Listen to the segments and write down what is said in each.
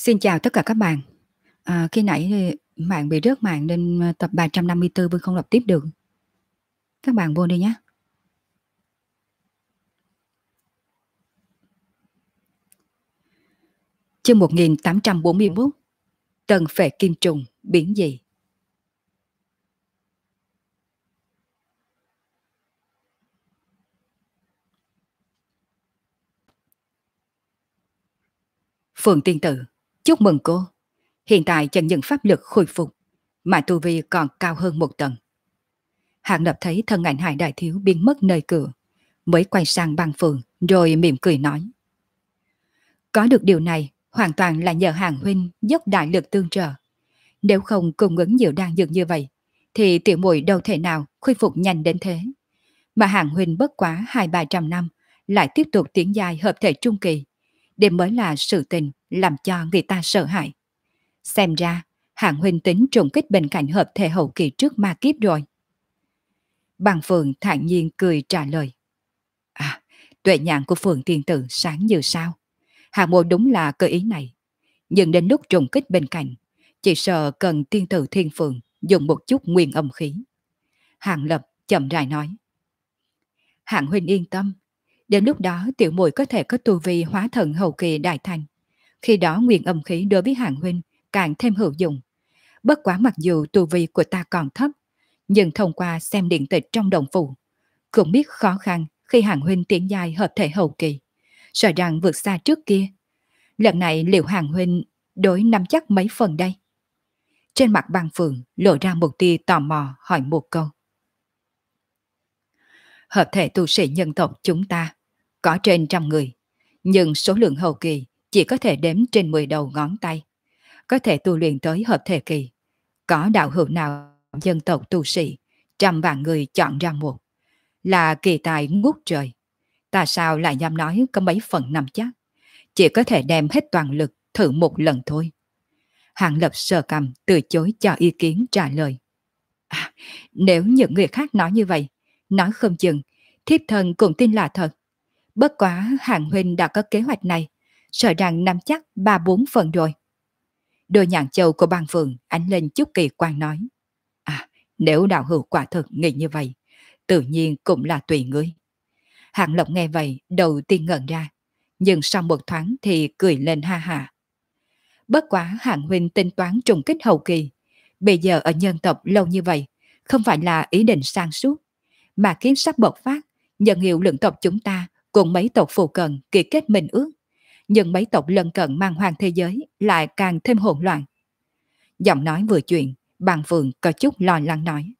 Xin chào tất cả các bạn. Khi nãy thì mạng bị rớt mạng nên tập 354 Vương không đọc tiếp được. Các bạn vô đi nhé. Chương 1841. Tần phệ kim trùng biến dị. Phượng tiên tử, chúc mừng cô. Hiện tại chẳng những pháp lực khôi phục mà tu vi còn cao hơn một tầng. Hạng Lập thấy thân ảnh Hải Đại Thiếu biến mất nơi cửa, mới quay sang Băng Phượng rồi mỉm cười nói: có được điều này hoàn toàn là nhờ Hàng huynh dốc đại lực tương trợ. Nếu không cung ứng nhiều đan dược như vậy thì tiểu muội đâu thể nào khôi phục nhanh đến thế. Mà Hàng huynh bất quá 200-300 năm lại tiếp tục tiến giai hợp thể trung kỳ, đây mới là sự tình làm cho người ta sợ hãi. Xem ra Hàng huynh tính trùng kích bên cạnh hợp thể hậu kỳ trước ma kiếp rồi. Bằng Phượng thản nhiên cười trả lời: tuệ nhãn của Phượng tiên tử sáng như sao. Hàng mộ đúng là cơ ý này, nhưng đến lúc trùng kích bên cạnh, chỉ sợ cần tiên tử thiên phượng dùng một chút nguyên âm khí. Hàng Lập chậm rãi nói: Hạng huynh yên tâm, đến lúc đó tiểu muội có thể có tu vi hóa thần hậu kỳ đại thành. Khi đó nguyên âm khí đối với Hạng huynh càng thêm hữu dụng. Bất quá mặc dù tu vi của ta còn thấp, nhưng thông qua xem điện tịch trong đồng phủ, cũng biết khó khăn khi Hạng huynh tiến giai hợp thể hậu kỳ, sợ rằng vượt xa trước kia. Lần này liệu Hạng huynh đối nắm chắc mấy phần đây? Trên mặt Băng Phượng lộ ra một tia tò mò hỏi một câu. Hợp thể tu sĩ nhân tộc chúng ta có trên 100 người, nhưng số lượng hậu kỳ chỉ có thể đếm trên 10 đầu ngón tay. Có thể tu luyện tới hợp thể kỳ, có đạo hữu nào dân tộc tu sĩ 100 vạn người chọn ra một, là kỳ tài ngút trời. Ta sao lại dám nói có mấy phần nắm chắc, chỉ có thể đem hết toàn lực thử một lần thôi. Hàng Lập sờ cằm từ chối cho ý kiến trả lời: nếu những người khác nói như vậy, nói không chừng thiếp thân cũng tin là thật. Bất quá Hàng huynh đã có kế hoạch này, sợ rằng nắm chắc 3-4 phần rồi. Đôi nhãn châu của Băng Phượng ánh lên chút kỳ quan nói: nếu đạo hữu quả thực nghĩ như vậy, tự nhiên cũng là tùy ngươi. Hạng Lộc nghe vậy đầu tiên ngẩn ra, nhưng sau một thoáng thì cười lên ha ha. Bất quá Hạng huynh tính toán trùng kích hậu kỳ, bây giờ ở nhân tộc lâu như vậy, không phải là ý định sang suốt, mà kiếm sắp bộc phát, nhân hiệu lượng tộc chúng ta cùng mấy tộc phụ cận ký kết minh ước, nhưng mấy tộc lân cận mang hoàng thế giới lại càng thêm hỗn loạn. Giọng nói vừa chuyện, Băng Phượng có chút lo lắng nói: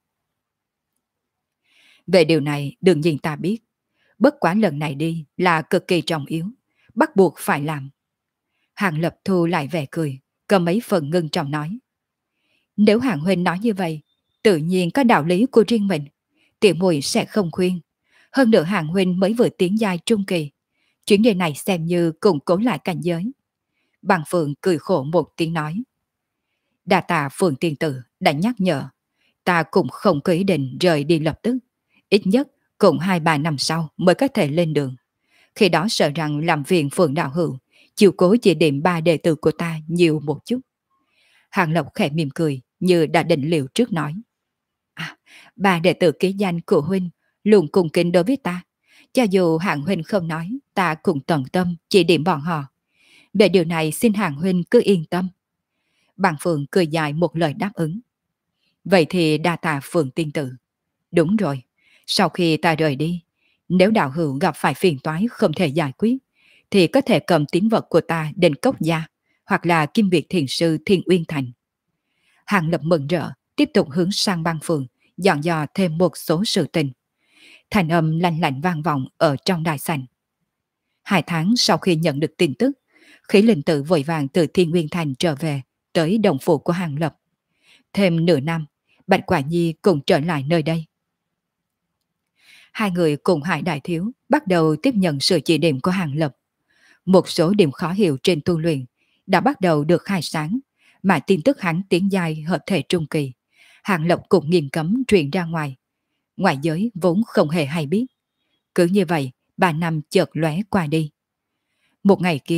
về điều này đương nhiên ta biết, bất quá lần này đi là cực kỳ trọng yếu, bắt buộc phải làm. Hàng Lập thu lại vẻ cười, có mấy phần ngưng trọng nói: nếu Hàng huynh nói như vậy, tự nhiên có đạo lý của riêng mình, tiểu muội sẽ không khuyên. Hơn nữa Hàng huynh mới vừa tiến giai trung kỳ, chuyến đi này xem như củng cố lại cảnh giới. Bằng Phượng cười khổ một tiếng nói: đa tạ Phượng tiên tử đã nhắc nhở, ta cũng không có ý định rời đi lập tức, ít nhất cũng 2-3 năm sau mới có thể lên đường. Khi đó sợ rằng làm viện Phượng đạo hữu chiều cố chỉ điểm 3 đệ tử của ta nhiều một chút. Hàng Lộc khẽ mỉm cười như đã định liệu trước nói: 3 đệ tử ký danh của huynh luôn cùng kính đối với ta, cho dù Hạng huynh không nói, ta cũng tận tâm chỉ điểm bọn họ. Về điều này xin Hạng huynh cứ yên tâm. Bằng Phượng cười dài một lời đáp ứng: vậy thì đa tạ Phượng tiên tử. Đúng rồi, sau khi ta rời đi, nếu đạo hữu gặp phải phiền toái không thể giải quyết, thì có thể cầm tín vật của ta đến Cốc Gia hoặc là Kim Việt Thiền Sư Thiên Uyên Thành. Hàng Lập mừng rỡ tiếp tục hướng sang Băng Phượng dặn dò thêm một số sự tình. Thành âm lanh lạnh vang vọng ở trong đại sảnh. 2 tháng sau khi nhận được tin tức, Khí Linh Tử vội vàng từ Thiên Nguyên Thành trở về tới đồng phủ của Hàng Lập. Thêm nửa năm, Bạch Quả Nhi cùng trở lại nơi đây. Hai người cùng Hải Đại Thiếu bắt đầu tiếp nhận sự chỉ điểm của Hàng Lập. Một số điểm khó hiểu trên tu luyện đã bắt đầu được khai sáng, mà tin tức hắn tiến giai hợp thể trung kỳ, Hàng Lập cũng nghiêm cấm truyền ra ngoài. Ngoại giới vốn không hề hay biết. Cứ như vậy, 3 năm chợt lóe qua đi. Một ngày kia,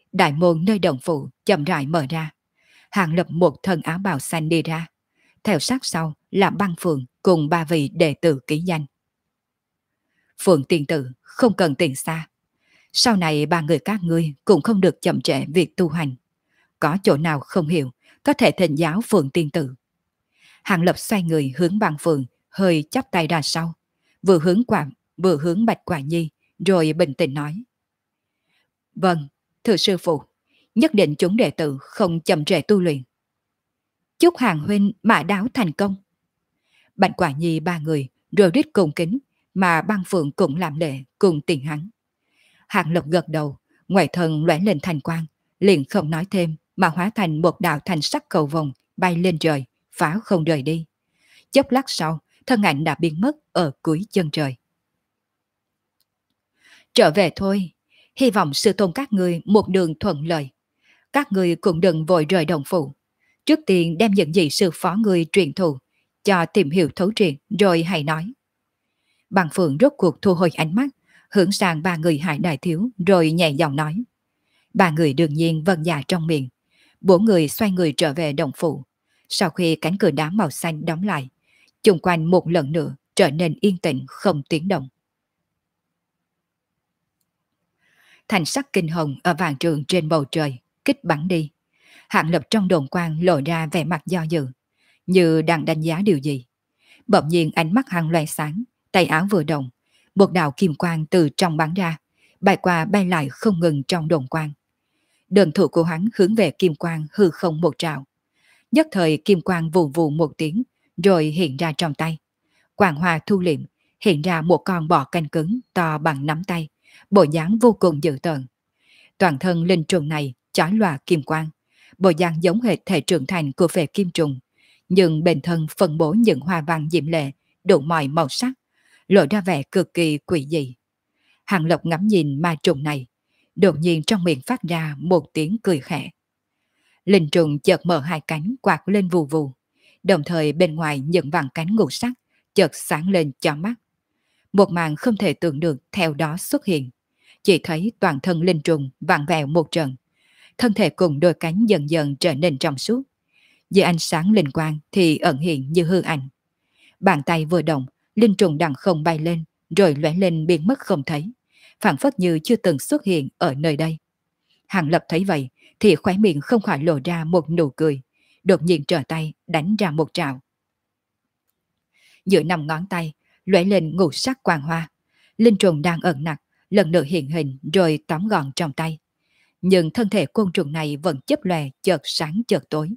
Đại môn nơi đồng phụ chậm rãi mở ra. Hàng Lập một thân áo bào xanh đi ra. Theo sát sau là Băng Phượng cùng ba vị đệ tử ký danh. Phượng tiên tử không cần tiền xa. Sau này ba người các ngươi cũng không được chậm trễ việc tu hành. Có chỗ nào không hiểu, có thể thỉnh giáo Phượng tiên tử. Hàng Lập xoay người hướng Băng Phượng, hơi chắp tay ra sau, vừa hướng Bạch Quả Nhi, rồi bình tĩnh nói: Vâng, thưa sư phụ, nhất định chúng đệ tử không chậm trễ tu luyện. Chúc Hàng huynh mã đáo thành công. Bạch Quả Nhi ba người rồi rít cùng kính, mà Băng Phượng cũng làm lệ cùng tiền hắn. Hàng Lập gật đầu, ngoài thân lóe lên thành quang, liền không nói thêm mà hóa thành một đạo thành sắc cầu vồng bay lên trời, phá không rời đi. Chốc lát sau, thân ảnh đã biến mất ở cuối chân trời. Trở về thôi, hy vọng sư tôn các ngươi một đường thuận lợi. Các ngươi cũng đừng vội rời đồng phụ. Trước tiên đem những gì sư phó ngươi truyền thụ, cho tìm hiểu thấu triệt rồi hãy nói. Bằng Phượng rốt cuộc thu hồi ánh mắt, hướng sang ba người Hải Đại Thiếu rồi nhẹ giọng nói. Ba người đương nhiên vâng dạ trong miệng. Bốn người xoay người trở về đồng phụ. Sau khi cánh cửa đá màu xanh đóng lại, chung quanh một lần nữa trở nên yên tĩnh không tiếng động. Thành sắc kinh hồng ở vàng trường trên bầu trời kích bắn đi. Hạng Lập trong đồn quang lộ ra vẻ mặt do dự, như đang đánh giá điều gì. Bỗng nhiên ánh mắt hắn loe sáng, tay áo vừa động, một đạo kim quang từ trong bắn ra, bay qua bay lại không ngừng trong đồn quang. Đơn thủ của hắn hướng về kim quang hư không một trào. Nhất thời kim quang vù vù một tiếng, rồi hiện ra trong tay. Quang hoa thu liệm, hiện ra một con bò canh cứng to bằng nắm tay, bộ dáng vô cùng dữ tợn. Toàn thân linh trùng này chói lòa kim quang, bộ dáng giống hệt thể trưởng thành của phệ kim trùng, nhưng bên thân phân bố những hoa văn diễm lệ, đủ mọi màu sắc, lộ ra vẻ cực kỳ quỷ dị. Hàng Lập ngắm nhìn ma trùng này, đột nhiên trong miệng phát ra một tiếng cười khẽ. Linh trùng chợt mở hai cánh quạt lên vù vù, đồng thời bên ngoài những vàng cánh ngũ sắc chợt sáng lên cho mắt. Một màn không thể tưởng được theo đó xuất hiện, chỉ thấy toàn thân linh trùng vặn vẹo một trận, thân thể cùng đôi cánh dần dần trở nên trong suốt. Dưới ánh sáng linh quang thì ẩn hiện như hư ảnh. Bàn tay vừa động, linh trùng đằng không bay lên, rồi lóe lên biến mất không thấy, phảng phất như chưa từng xuất hiện ở nơi đây. Hàng Lập thấy vậy thì khóe miệng không khỏi lộ ra một nụ cười, đột nhiên trở tay đánh ra một trảo. Giữa năm ngón tay lóe lên ngũ sắc quang hoa, linh trùng đang ẩn nặc lần nữa hiện hình rồi tóm gọn trong tay. Nhưng thân thể côn trùng này vẫn chớp lòe chợt sáng chợt tối.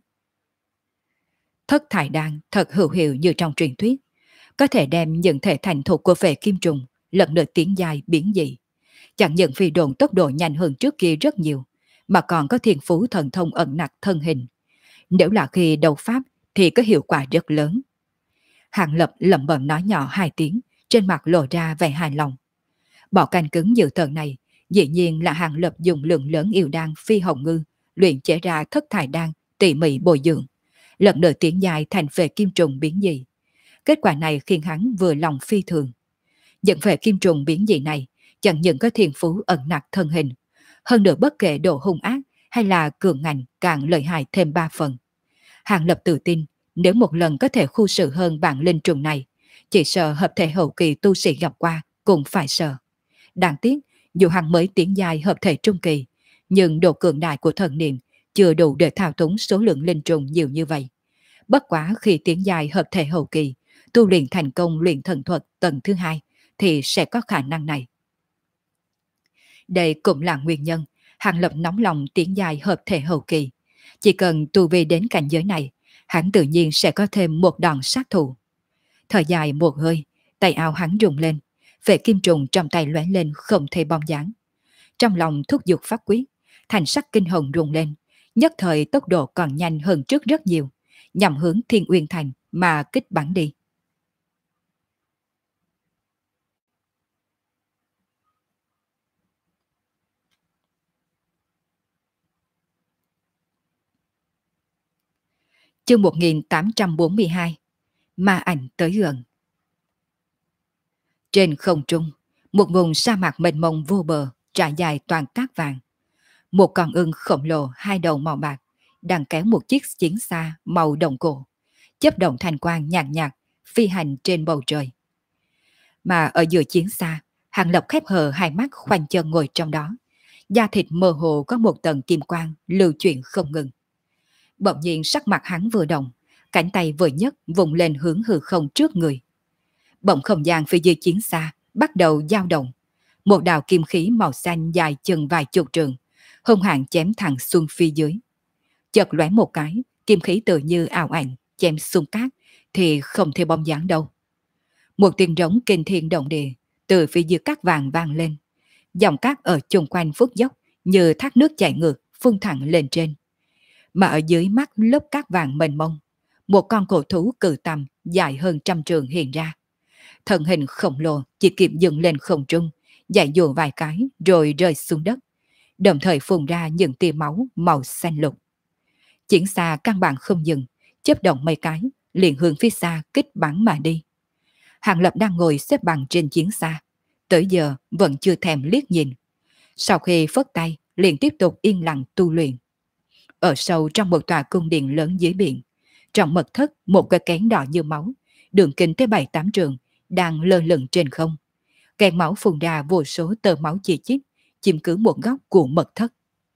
Thất thải đan thật hữu hiệu như trong truyền thuyết, có thể đem những thể thành thục của phệ kim trùng lần lượt tiến dài biến dị. Chẳng những phi độn tốc độ nhanh hơn trước kia rất nhiều, mà còn có thiên phú thần thông ẩn nặc thân hình. Nếu là khi đấu pháp thì có hiệu quả rất lớn. Hàng Lập lẩm bẩm nói nhỏ hai tiếng, trên mặt lộ ra vẻ hài lòng. Bỏ canh cứng dự tợn này, dĩ nhiên là Hàng Lập dùng lượng lớn yêu đan phi hồng ngư, luyện chế ra thất thải đan, tỉ mỉ bồi dưỡng, lần nữa tiến dài thành phệ kim trùng biến dị. Kết quả này khiến hắn vừa lòng phi thường. Những phệ kim trùng biến dị này chẳng những có thiên phú ẩn nặc thân hình, hơn nữa bất kể độ hung ác hay là cường ngạnh càng lợi hại thêm 3 phần. Hàng Lập tự tin, nếu một lần có thể khu sự hơn bản linh trùng này, chỉ sợ hợp thể hậu kỳ tu sĩ gặp qua cũng phải sợ. Đáng tiếc, dù hắn mới tiến dài hợp thể trung kỳ, nhưng độ cường đại của thần niệm chưa đủ để thao túng số lượng linh trùng nhiều như vậy. Bất quá khi tiến dài hợp thể hậu kỳ, tu luyện thành công luyện thần thuật tầng thứ 2 thì sẽ có khả năng này. Đây cũng là nguyên nhân Hàng Lập nóng lòng tiến dài hợp thể hậu kỳ. Chỉ cần tu vi đến cảnh giới này, hắn tự nhiên sẽ có thêm một đòn sát thủ. Thời dài một hơi, tay áo hắn rung lên, vệ kim trùng trong tay lóe lên không thể bom dáng. Trong lòng thúc giục pháp quyết, thành sắc kinh hồng rung lên, nhất thời tốc độ còn nhanh hơn trước rất nhiều, nhằm hướng Thiên Uyên Thành mà kích bắn đi. Chương 1842, ma ảnh tới gần. Trên không trung, một vùng sa mạc mênh mông vô bờ trải dài toàn cát vàng. Một con ưng khổng lồ hai đầu màu bạc đang kéo một chiếc chiến xa màu đồng cổ, chớp động thành quang nhàn nhạt, phi hành trên bầu trời. Mà ở giữa chiến xa, Hàng Lập khép hờ hai mắt khoanh chân ngồi trong đó, da thịt mơ hồ có một tầng kim quang lưu chuyển không ngừng. Bỗng nhiên sắc mặt hắn vừa động, cánh tay vừa nhấc vùng lên hướng hư không trước người. Bỗng không gian phía dưới chiến xa bắt đầu dao động. Một đạo kim khí màu xanh dài chừng vài chục trường, hung hãn chém thẳng xuống phía dưới. Chợt lóe một cái, kim khí tự như ảo ảnh chém xuống cát thì không thể bóng dáng đâu. Một tiếng rống kinh thiên động địa từ phía dưới cát vàng vang lên. Dòng cát ở chung quanh phút dốc như thác nước chảy ngược phun thẳng lên trên. Mà ở dưới mắt lớp cát vàng mênh mông, một con cổ thú cự tầm dài hơn 100 trường hiện ra. Thân hình khổng lồ chỉ kịp dừng lên không trung, dạy dụ vài cái rồi rơi xuống đất, đồng thời phun ra những tia máu màu xanh lục. Chiến xa căn bản không dừng, chớp động mấy cái, liền hướng phía xa kích bắn mà đi. Hàng Lập đang ngồi xếp bằng trên chiến xa, tới giờ vẫn chưa thèm liếc nhìn. Sau khi phất tay, liền tiếp tục yên lặng tu luyện. Ở sâu trong một tòa cung điện lớn dưới biển, trong mật thất một cái kén đỏ như máu, đường kính tới 7-8 trường, đang lơ lửng trên không. Kén máu phun ra vô số tơ máu chi chít, chiếm cứ một góc của mật thất.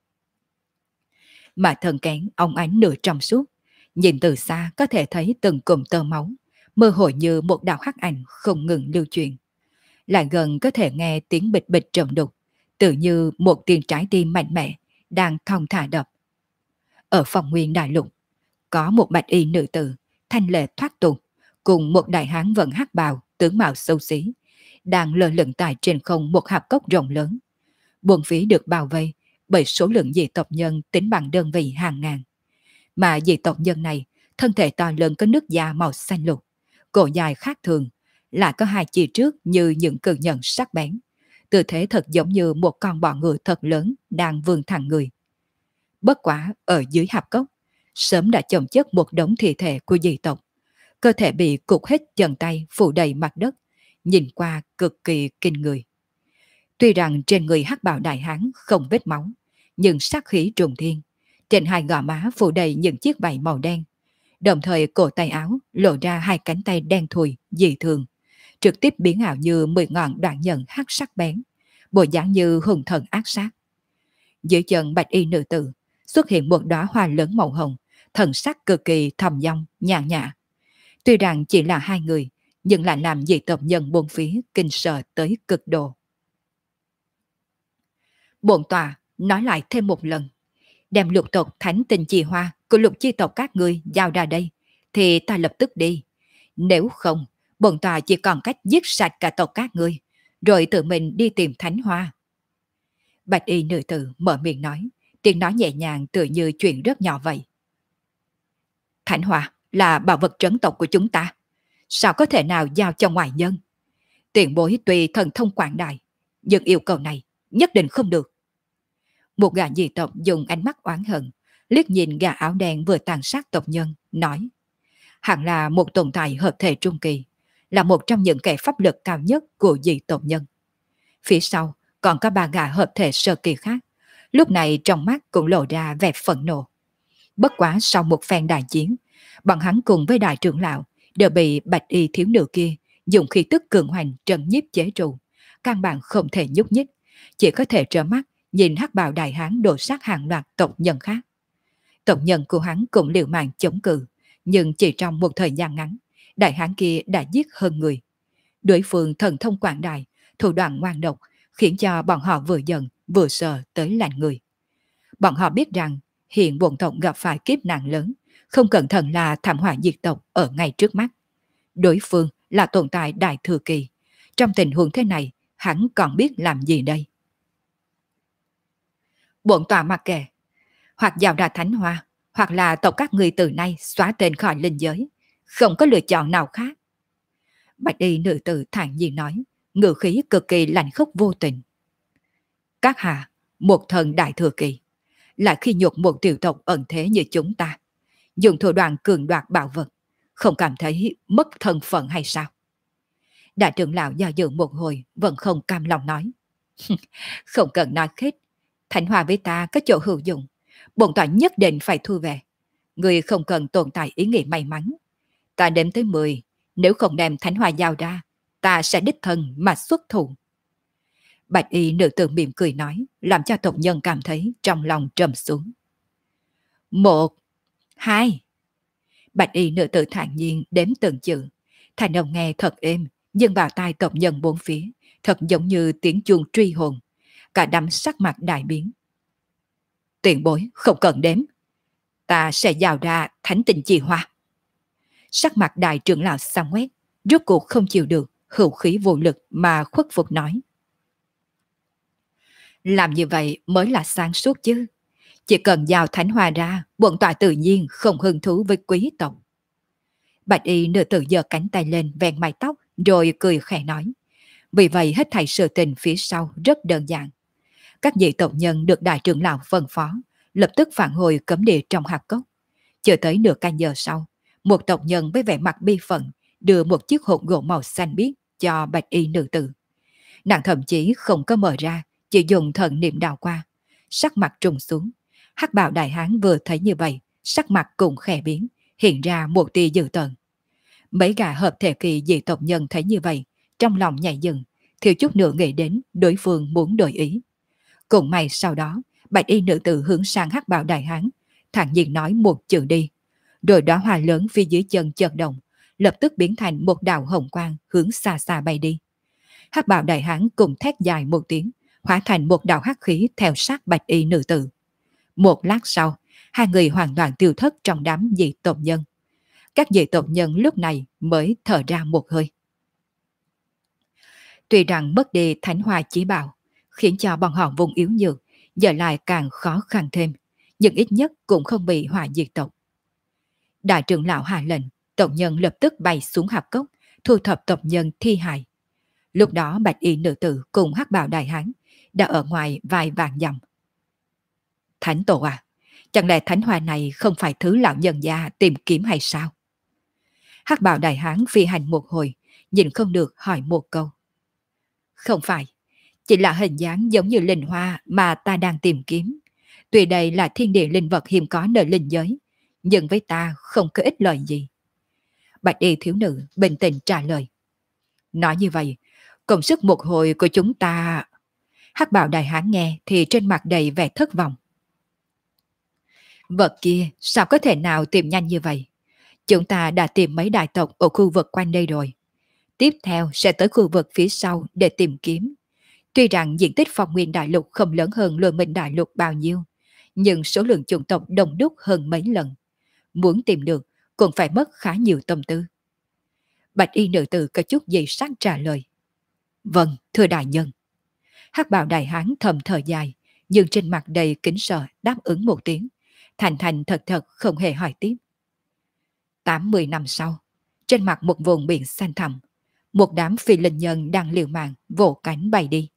Mà thân kén óng ánh nửa trong suốt, nhìn từ xa có thể thấy từng cụm tơ máu, mơ hồ như một đạo hắc ảnh không ngừng lưu truyền. Lại gần có thể nghe tiếng bịch bịch trầm đục, tự như một tiếng trái tim mạnh mẽ đang thong thả đập. Ở phòng nguyên đại lục, có một bạch y nữ tử, thanh lệ thoát tục, cùng một đại hán vận hắc bào, tướng mạo xấu xí, đang lơ lửng tại trên không một hạp cốc rộng lớn. Buồn phí được bao vây bởi số lượng dị tộc nhân tính bằng đơn vị hàng ngàn. Mà dị tộc nhân này, thân thể to lớn có nước da màu xanh lục, cổ dài khác thường, lại có hai chi trước như những cự nhận sắc bén. Tư thế thật giống như một con bọ ngựa thật lớn đang vươn thẳng người. Bất quả ở dưới hạp cốc, sớm đã chồng chất một đống thi thể của dị tộc. Cơ thể bị cục hết chân tay phủ đầy mặt đất, nhìn qua cực kỳ kinh người. Tuy rằng trên người hắc bào đại hán không vết máu, nhưng sát khí trùng thiên. Trên hai gò má phủ đầy những chiếc vảy màu đen. Đồng thời cổ tay áo lộ ra hai cánh tay đen thùi, dị thường, trực tiếp biến ảo như 10 ngọn đoạn nhận hắc sắc bén, bộ dáng như hùng thần ác sát. Dưới chân bạch y nữ tử xuất hiện một đóa hoa lớn màu hồng, thần sắc cực kỳ thầm dong, nhàn nhã. Tuy rằng chỉ là hai người, nhưng lại làm dị tộc nhân bốn phía kinh sợ tới cực độ. Bổn tòa nói lại thêm một lần, đem lục tộc thánh tình chi hoa của lục chi tộc các ngươi giao ra đây, thì ta lập tức đi. Nếu không, bổn tòa chỉ còn cách giết sạch cả tộc các ngươi, rồi tự mình đi tìm thánh hoa. Bạch y nữ tử mở miệng nói, tiếng nói nhẹ nhàng tựa như chuyện rất nhỏ vậy. Thánh hoa là bảo vật trấn tộc của chúng ta, sao có thể nào giao cho ngoại nhân? Tiền bối tùy thần thông quảng đại, nhưng yêu cầu này nhất định không được. Một gã dị tộc dùng ánh mắt oán hận, liếc nhìn gã áo đen vừa tàn sát tộc nhân, nói. Hẳn là một tồn tại hợp thể trung kỳ, là một trong những kẻ pháp lực cao nhất của dị tộc nhân. Phía sau còn có ba gã hợp thể sơ kỳ khác, lúc này trong mắt cũng lộ ra vẻ phẫn nộ. Bất quá sau một phen đại chiến, bọn hắn cùng với đại trưởng lão đều bị bạch y thiếu nữ kia dùng khí tức cường hoành trấn nhiếp chế trụ, căn bản không thể nhúc nhích, chỉ có thể trơ mắt nhìn hắc bào đại hán đổ sát hàng loạt tộc nhân khác. Tộc nhân của hắn cũng liều mạng chống cự, nhưng chỉ trong một thời gian ngắn, đại hán kia đã giết hơn người. Đối phương thần thông quảng đại, thủ đoạn ngoan độc, khiến cho bọn họ vừa giận vừa sợ tới lạnh người. Bọn họ biết rằng hiện bổn tộc gặp phải kiếp nạn lớn, không cẩn thận là thảm họa diệt tộc ở ngay trước mắt. Đối phương là tồn tại đại thừa kỳ. Trong tình huống thế này, hắn còn biết làm gì đây? Bổn tòa mặc kệ, hoặc giao ra thánh hoa, hoặc là tộc các người từ nay xóa tên khỏi linh giới, không có lựa chọn nào khác. Bạch y nữ tử thản nhiên nói, ngữ khí cực kỳ lạnh khốc vô tình. Các hạ, một thần đại thừa kỳ, lại khi nhục một tiểu tộc ẩn thế như chúng ta, dùng thủ đoạn cường đoạt bảo vật, không cảm thấy mất thân phận hay sao? Đại trưởng lão do dự một hồi vẫn không cam lòng nói. Không cần nói hết, Thánh Hoa với ta có chỗ hữu dụng, bổn tọa nhất định phải thu về. Người không cần tồn tại ý nghĩ may mắn. Ta đếm tới 10, nếu không đem Thánh Hoa giao ra, ta sẽ đích thân mà xuất thủ. Bạch y nữ tử mỉm cười nói, làm cho tộc nhân cảm thấy trong lòng trầm xuống. 1, 2. Bạch y nữ tử thản nhiên đếm từng chữ. Thành âm nghe thật êm, nhưng vào tai tộc nhân bốn phía, thật giống như tiếng chuông truy hồn. Cả đám sắc mặt đại biến. Tiền bối không cần đếm. Ta sẽ giao ra thánh tình chi hoa. Sắc mặt đại trưởng lão xám quét, rốt cuộc không chịu được, hữu khí vô lực mà khuất phục nói. Làm như vậy mới là sáng suốt chứ. Chỉ cần giao thánh hoa ra, bổn tọa tự nhiên không hứng thú với quý tộc. Bạch y nữ tử giơ cánh tay lên vén mái tóc, rồi cười khẽ nói. Vì vậy hết thảy sự tình phía sau rất đơn giản. Các vị tộc nhân được đại trưởng lão phân phó, lập tức phản hồi cấm địa trong hạp cốc. Chờ tới nửa canh giờ sau, một tộc nhân với vẻ mặt bi phận đưa một chiếc hộp gỗ màu xanh biếc cho bạch y nữ tử. Nàng thậm chí không có mở ra, chỉ dùng thần niệm đào qua. Sắc mặt trùng xuống. Hắc bào đại hán vừa thấy như vậy, sắc mặt cũng khẽ biến, hiện ra một tia dữ tợn. Mấy gã hợp thể kỳ dị tộc nhân thấy như vậy, trong lòng nhảy dựng, thiếu chút nữa nghĩ đến đối phương muốn đổi ý. Cùng may sau đó, bạch y nữ tử hướng sang hắc bào đại hán, thản nhiên nói một chữ đi. Rồi đóa hoa lớn phía dưới chân chợt động, lập tức biến thành một đạo hồng quang hướng xa xa bay đi. Hắc bào đại hán cùng thét dài một tiếng, hóa thành một đạo hắc khí theo sát bạch y nữ tử. Một lát sau, hai người hoàn toàn tiêu thất trong đám dị tộc nhân. Các dị tộc nhân lúc này mới thở ra một hơi. Tuy rằng mất đi thánh hoa chí bảo, khiến cho bọn họ vùng yếu nhược, giờ lại càng khó khăn thêm, nhưng ít nhất cũng không bị hỏa diệt tộc. Đại trưởng lão hạ lệnh, tộc nhân lập tức bay xuống hạp cốc, thu thập tộc nhân thi hài. Lúc đó bạch y nữ tử cùng hắc bào đại hán đã ở ngoài vài vạn dặm. Thánh tổ à, chẳng lẽ thánh hoa này không phải thứ lão nhân gia tìm kiếm hay sao? Hắc bào đại hán phi hành một hồi, nhìn không được hỏi một câu. Không phải, chỉ là hình dáng giống như linh hoa mà ta đang tìm kiếm. Tuy đây là thiên địa linh vật hiếm có nơi linh giới, nhưng với ta không có ích lợi gì. Bạch y thiếu nữ bình tĩnh trả lời. Nói như vậy, công sức một hồi của chúng ta... Hắc bào đại hán nghe thì trên mặt đầy vẻ thất vọng. Vật kia sao có thể nào tìm nhanh như vậy? Chúng ta đã tìm mấy đại tộc ở khu vực quanh đây rồi. Tiếp theo sẽ tới khu vực phía sau để tìm kiếm. Tuy rằng diện tích phong nguyên đại lục không lớn hơn Luân Minh đại lục bao nhiêu, nhưng số lượng chủng tộc đông đúc hơn mấy lần. Muốn tìm được cũng phải mất khá nhiều tâm tư. Bạch y nữ tử có chút dị sắc trả lời. Vâng, thưa đại nhân. Hắc bào đại hán thầm thở dài, nhưng trên mặt đầy kính sợ đáp ứng một tiếng. Thành thành thật thật không hề hỏi tiếp. 80 năm sau, trên mặt một vùng biển xanh thẳm, một đám phi linh nhân đang liều mạng vỗ cánh bay đi.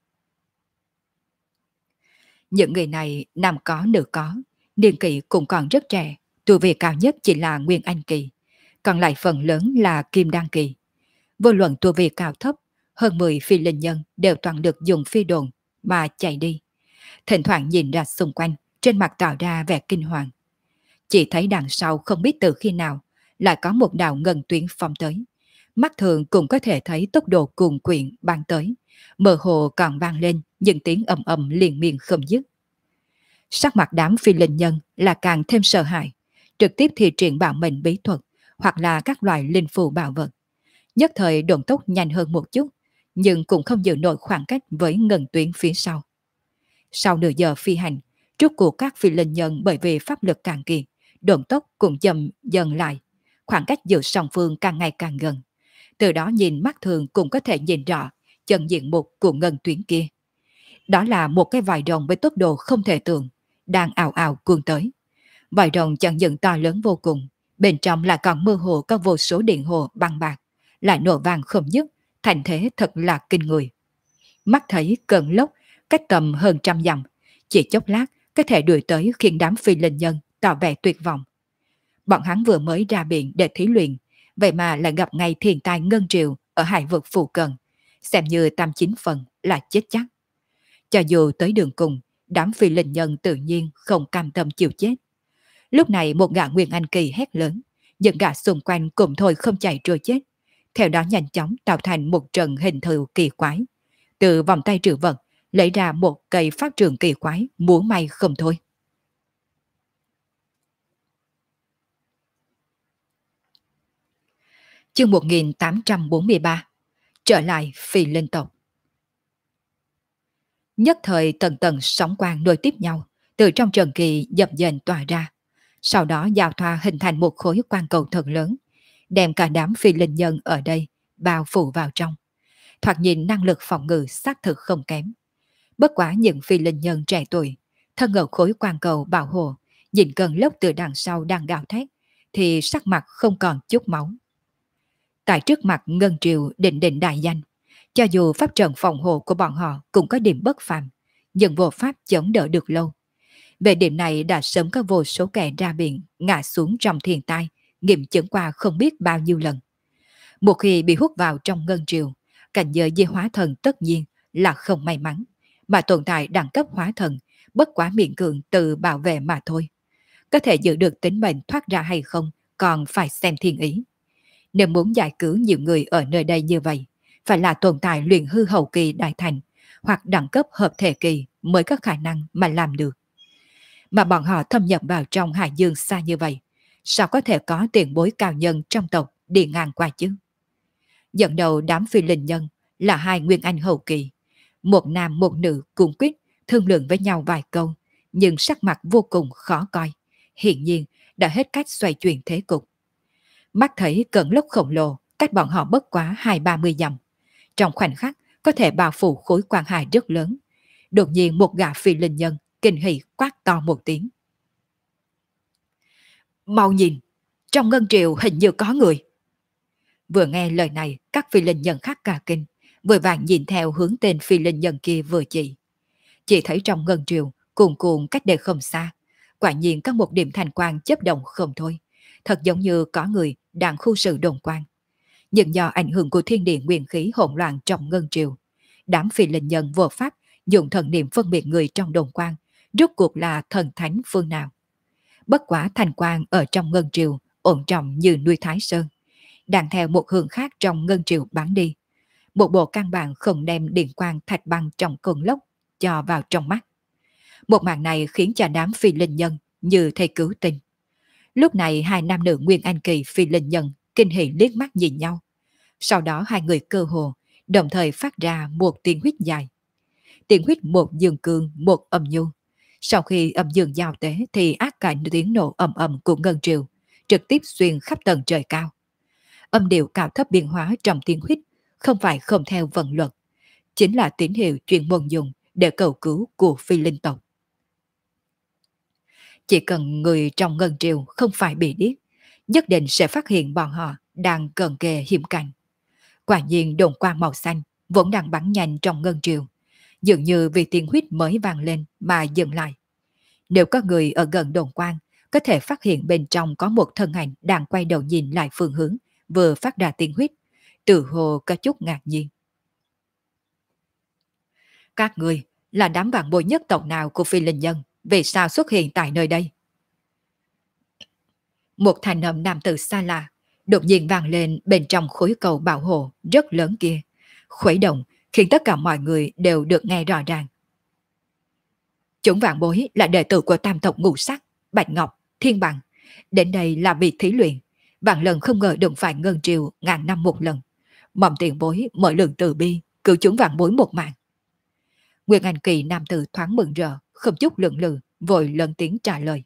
Những người này nam có nữ có, niên kỷ cũng còn rất trẻ, tu vi cao nhất chỉ là Nguyên Anh kỳ, còn lại phần lớn là Kim Đan kỳ. Vô luận tu vi cao thấp, hơn 10 phi linh nhân đều toàn được dùng phi đồn mà chạy đi. Thỉnh thoảng nhìn ra xung quanh, trên mặt tạo ra vẻ kinh hoàng. Chỉ thấy đằng sau không biết từ khi nào lại có một đạo ngân tuyến phong tới. Mắt thường cũng có thể thấy tốc độ cuồn quyện ban tới, mơ hồ còn vang lên những tiếng ầm ầm liên miên không dứt. Sắc mặt đám phi linh nhân là càng thêm sợ hãi, trực tiếp thi triển bảo mệnh bí thuật hoặc là các loại linh phù bảo vật. Nhất thời độn tốc nhanh hơn một chút, nhưng cũng không giữ nổi khoảng cách với ngân tuyến phía sau. Sau nửa giờ phi hành, rốt cuộc các phi linh nhân bởi vì pháp lực càng kiệt, độn tốc cũng chậm dần lại, khoảng cách giữa song phương càng ngày càng gần. Từ đó nhìn mắt thường cũng có thể nhìn rõ chân diện mục của ngân tuyến kia. Đó là một cái vòi rồng với tốc độ không thể tưởng, đang ào ào cuồng tới. Vòi rồng chẳng những to lớn vô cùng, bên trong là còn mơ hồ có vô số điện hồ băng bạc, lại nổ vàng không dứt, thành thế thật là kinh người. Mắt thấy cơn lốc cách tầm hơn 100 dặm, chỉ chốc lát có thể đuổi tới, khiến đám phi linh nhân tỏ vẻ tuyệt vọng. Bọn hắn vừa mới ra biển để thí luyện, vậy mà lại gặp ngay thiên tai ngân triều ở hải vực phụ cận, xem như 89 phần là chết chắc. Cho dù tới đường cùng, đám phi linh nhân tự nhiên không cam tâm chịu chết. Lúc này một gã Nguyên Anh Kỳ hét lớn, những gã xung quanh cùng thôi không chạy trôi chết. Theo đó nhanh chóng tạo thành một trận hình thù kỳ quái. Từ vòng tay trữ vật, lấy ra một cây pháp trường kỳ quái, múa may không thôi. Chương 1843. Trở lại phi linh tộc. Nhất thời tầng tầng sóng quang nối tiếp nhau, từ trong trần kỳ dập dềnh tỏa ra. Sau đó giao thoa hình thành một khối quang cầu thật lớn, đem cả đám phi linh nhân ở đây bao phủ vào trong. Thoạt nhìn năng lực phòng ngự xác thực không kém. Bất quá những phi linh nhân trẻ tuổi, thân ở khối quang cầu bảo hộ, nhìn cơn lốc từ đằng sau đang gào thét, thì sắc mặt không còn chút máu. Tại trước mặt Ngân Triều định định đại danh, cho dù pháp trận phòng hộ của bọn họ cũng có điểm bất phàm, nhưng vô pháp chống đỡ được lâu. Về điểm này đã sớm có vô số kẻ ra biển ngã xuống trong thiên tai, nghiệm chứng qua không biết bao nhiêu lần. Một khi bị hút vào trong Ngân Triều, cảnh giới di hóa thần tất nhiên là không may mắn, mà tồn tại đẳng cấp hóa thần, bất quá miễn cường tự bảo vệ mà thôi. Có thể giữ được tính mệnh thoát ra hay không, còn phải xem thiên ý. Nếu muốn giải cứu nhiều người ở nơi đây như vậy, phải là tồn tại luyện hư hậu kỳ đại thành, hoặc đẳng cấp hợp thể kỳ mới có khả năng mà làm được. Mà bọn họ thâm nhập vào trong hải dương xa như vậy, sao có thể có tiền bối cao nhân trong tộc đi ngang qua chứ? Dẫn đầu đám phi linh nhân là hai nguyên anh hậu kỳ, một nam một nữ cùng quyết thương lượng với nhau vài câu, nhưng sắc mặt vô cùng khó coi, hiển nhiên đã hết cách xoay chuyển thế cục. Mắt thấy cơn lốc khổng lồ cách bọn họ bất quá 20-30 dặm, trong khoảnh khắc có thể bao phủ khối quang hải rất lớn. Đột nhiên một gã phi linh nhân kinh hỉ quát to một tiếng: "Mau nhìn, trong Ngân Triều hình như có người!" Vừa nghe lời này, các phi linh nhân khác cả kinh, vội vàng nhìn theo hướng tên phi linh nhân kia vừa chỉ thấy trong Ngân Triều cuồn cuộn cách đây không xa, quả nhiên có một điểm thành quang chớp động không thôi, thật giống như có người đang khu sự đồn quang. Nhưng do ảnh hưởng của thiên địa nguyên khí hỗn loạn trong Ngân Triều, đám phi linh nhân vô pháp dùng thần niệm phân biệt người trong đồn quang, rốt cuộc là thần thánh phương nào. Bất quả thành quang ở trong Ngân Triều ổn trọng như núi Thái Sơn, đang theo một hướng khác trong Ngân Triều bắn đi. Một bộ căn bản không đem điện quang thạch băng trong cơn lốc cho vào trong mắt. Một màn này khiến cho đám phi linh nhân như thầy cứu tinh. Lúc này hai nam nữ Nguyên Anh Kỳ phi linh nhân kinh hỉ liếc mắt nhìn nhau. Sau đó hai người cơ hồ đồng thời phát ra một tiếng huýt dài. Tiếng huýt một dương cương, một âm nhu. Sau khi âm dương giao tế thì ác cảnh tiếng nổ ầm ầm của Ngân Triều trực tiếp xuyên khắp tầng trời cao. Âm điệu cao thấp biến hóa trong tiếng huýt không phải không theo vận luật, chính là tín hiệu chuyên môn dùng để cầu cứu của phi linh tộc. Chỉ cần người trong Ngân Triều không phải bị điếc, nhất định sẽ phát hiện bọn họ đang cận kề hiểm cảnh. Quả nhiên đồn quang màu xanh vẫn đang bắn nhanh trong Ngân Triều, dường như vì tiếng huýt mới vang lên mà dừng lại. Nếu có người ở gần đồn quang, có thể phát hiện bên trong có một thân ảnh đang quay đầu nhìn lại phương hướng vừa phát ra tiếng huýt, tự hồ có chút ngạc nhiên. "Các người là đám vạn bối nhất tộc nào của phi linh nhân, vì sao xuất hiện tại nơi đây?" Một thanh âm nam tử xa lạ đột nhiên vang lên bên trong khối cầu bảo hộ rất lớn kia, khuấy động khiến tất cả mọi người đều được nghe rõ ràng. "Chúng vạn bối là đệ tử của tam tộc Ngũ Sắc, Bạch Ngọc, Thiên Bằng, đến đây là vì thí luyện, vạn lần không ngờ đụng phải Ngân Triều ngàn năm một lần. Mong tiền bối mở lượng từ bi, cứu chúng vạn bối một mạng." Nguyên Anh Kỳ nam tử thoáng mừng rỡ, không chút lưỡng lự, vội lớn tiếng trả lời.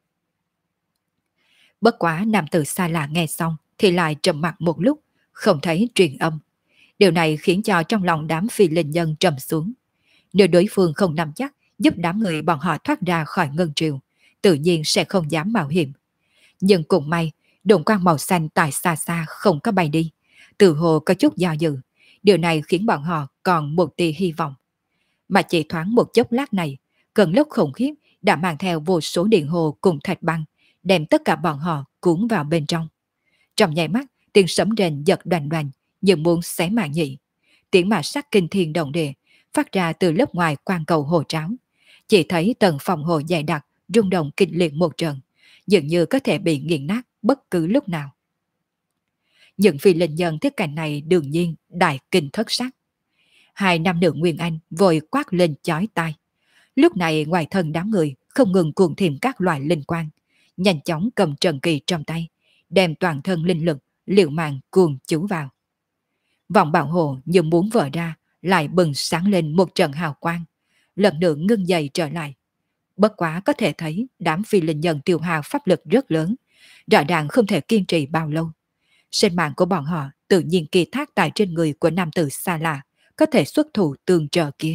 Bất quá nam tử xa lạ nghe xong thì lại trầm mặt một lúc, không thấy truyền âm. Điều này khiến cho trong lòng đám phi linh nhân trầm xuống. Nếu đối phương không nắm chắc giúp đám người bọn họ thoát ra khỏi Ngân Triều, tự nhiên sẽ không dám mạo hiểm. Nhưng cũng may, đồn quang màu xanh tại xa xa không có bay đi, tự hồ có chút do dự. Điều này khiến bọn họ còn một tia hy vọng. Mà chỉ thoáng một chốc lát này, cơn lốc khủng khiếp đã mang theo vô số điện hồ cùng thạch băng, đem tất cả bọn họ cuốn vào bên trong. Trong nháy mắt, tiếng sấm rền giật đoành đoành, như muốn xé màng nhị. Tiếng mà sắc kinh thiên động địa phát ra từ lớp ngoài quang cầu hồ tráo, Chỉ thấy tầng phòng hộ dày đặc, rung động kịch liệt một trận, dường như có thể bị nghiền nát bất cứ lúc nào. Những phi linh nhân thiết cảnh này đương nhiên đại kinh thất sắc. Hai nam nữ Nguyên Anh vội quát lên chói tai. Lúc này ngoài thân đám người không ngừng cuồng thêm các loại linh quang, nhanh chóng cầm trần kỳ trong tay, đem toàn thân linh lực liều mạng cuồng chú vào. Vòng bảo hộ như muốn vỡ ra, lại bừng sáng lên một trận hào quang, lần nữa ngưng dậy trở lại. Bất quá có thể thấy đám phi linh nhân tiêu hao pháp lực rất lớn, rõ ràng không thể kiên trì bao lâu. Sinh mạng của bọn họ tự nhiên kỳ thác tại trên người của nam tử xa lạ, có thể xuất thủ tương trợ kia.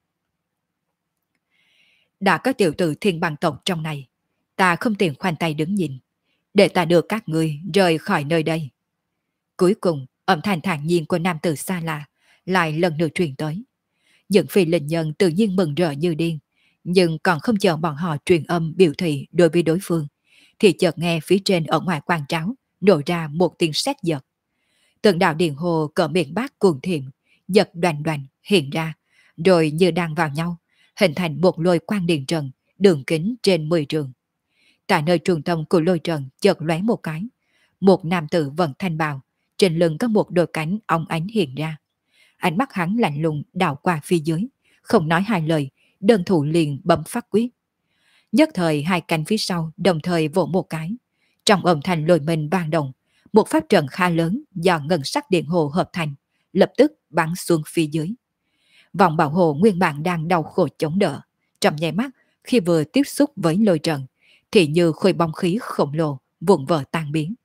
Đã có tiểu tử thiên bằng tộc trong này, ta không tiện khoanh tay đứng nhìn, để ta đưa các ngươi rời khỏi nơi đây. Cuối cùng, âm thanh thản nhiên của nam tử xa lạ lại lần nữa truyền tới. Những phi linh nhân tự nhiên mừng rỡ như điên, nhưng còn không chờ bọn họ truyền âm biểu thị đối với đối phương, thì chợt nghe phía trên ở ngoài quan tráo nổ ra một tiếng sét giật. Từng đạo điện hồ cỡ miệng bát cuồng thiểm, giật đoàn đoàn hiện ra, rồi như đang vào nhau, hình thành một lôi quang điện trần, đường kính trên 10 trường. Tại nơi trung tâm của lôi trần chợt lóe một cái, một nam tử vận thanh bào, trên lưng có một đôi cánh óng ánh hiện ra. Ánh mắt hắn lạnh lùng đảo qua phía dưới, không nói hai lời, đơn thủ liền bấm phát quyết. Nhất thời hai cánh phía sau đồng thời vỗ một cái. Trong âm thanh lôi mình vang động, một pháp trận khá lớn do ngân sắc điện hồ hợp thành, lập tức bắn xuống phía dưới. Vòng bảo hộ nguyên bản đang đau khổ chống đỡ, trong nháy mắt khi vừa tiếp xúc với lôi trận, thì như khối bóng khí khổng lồ vụn vỡ tan biến.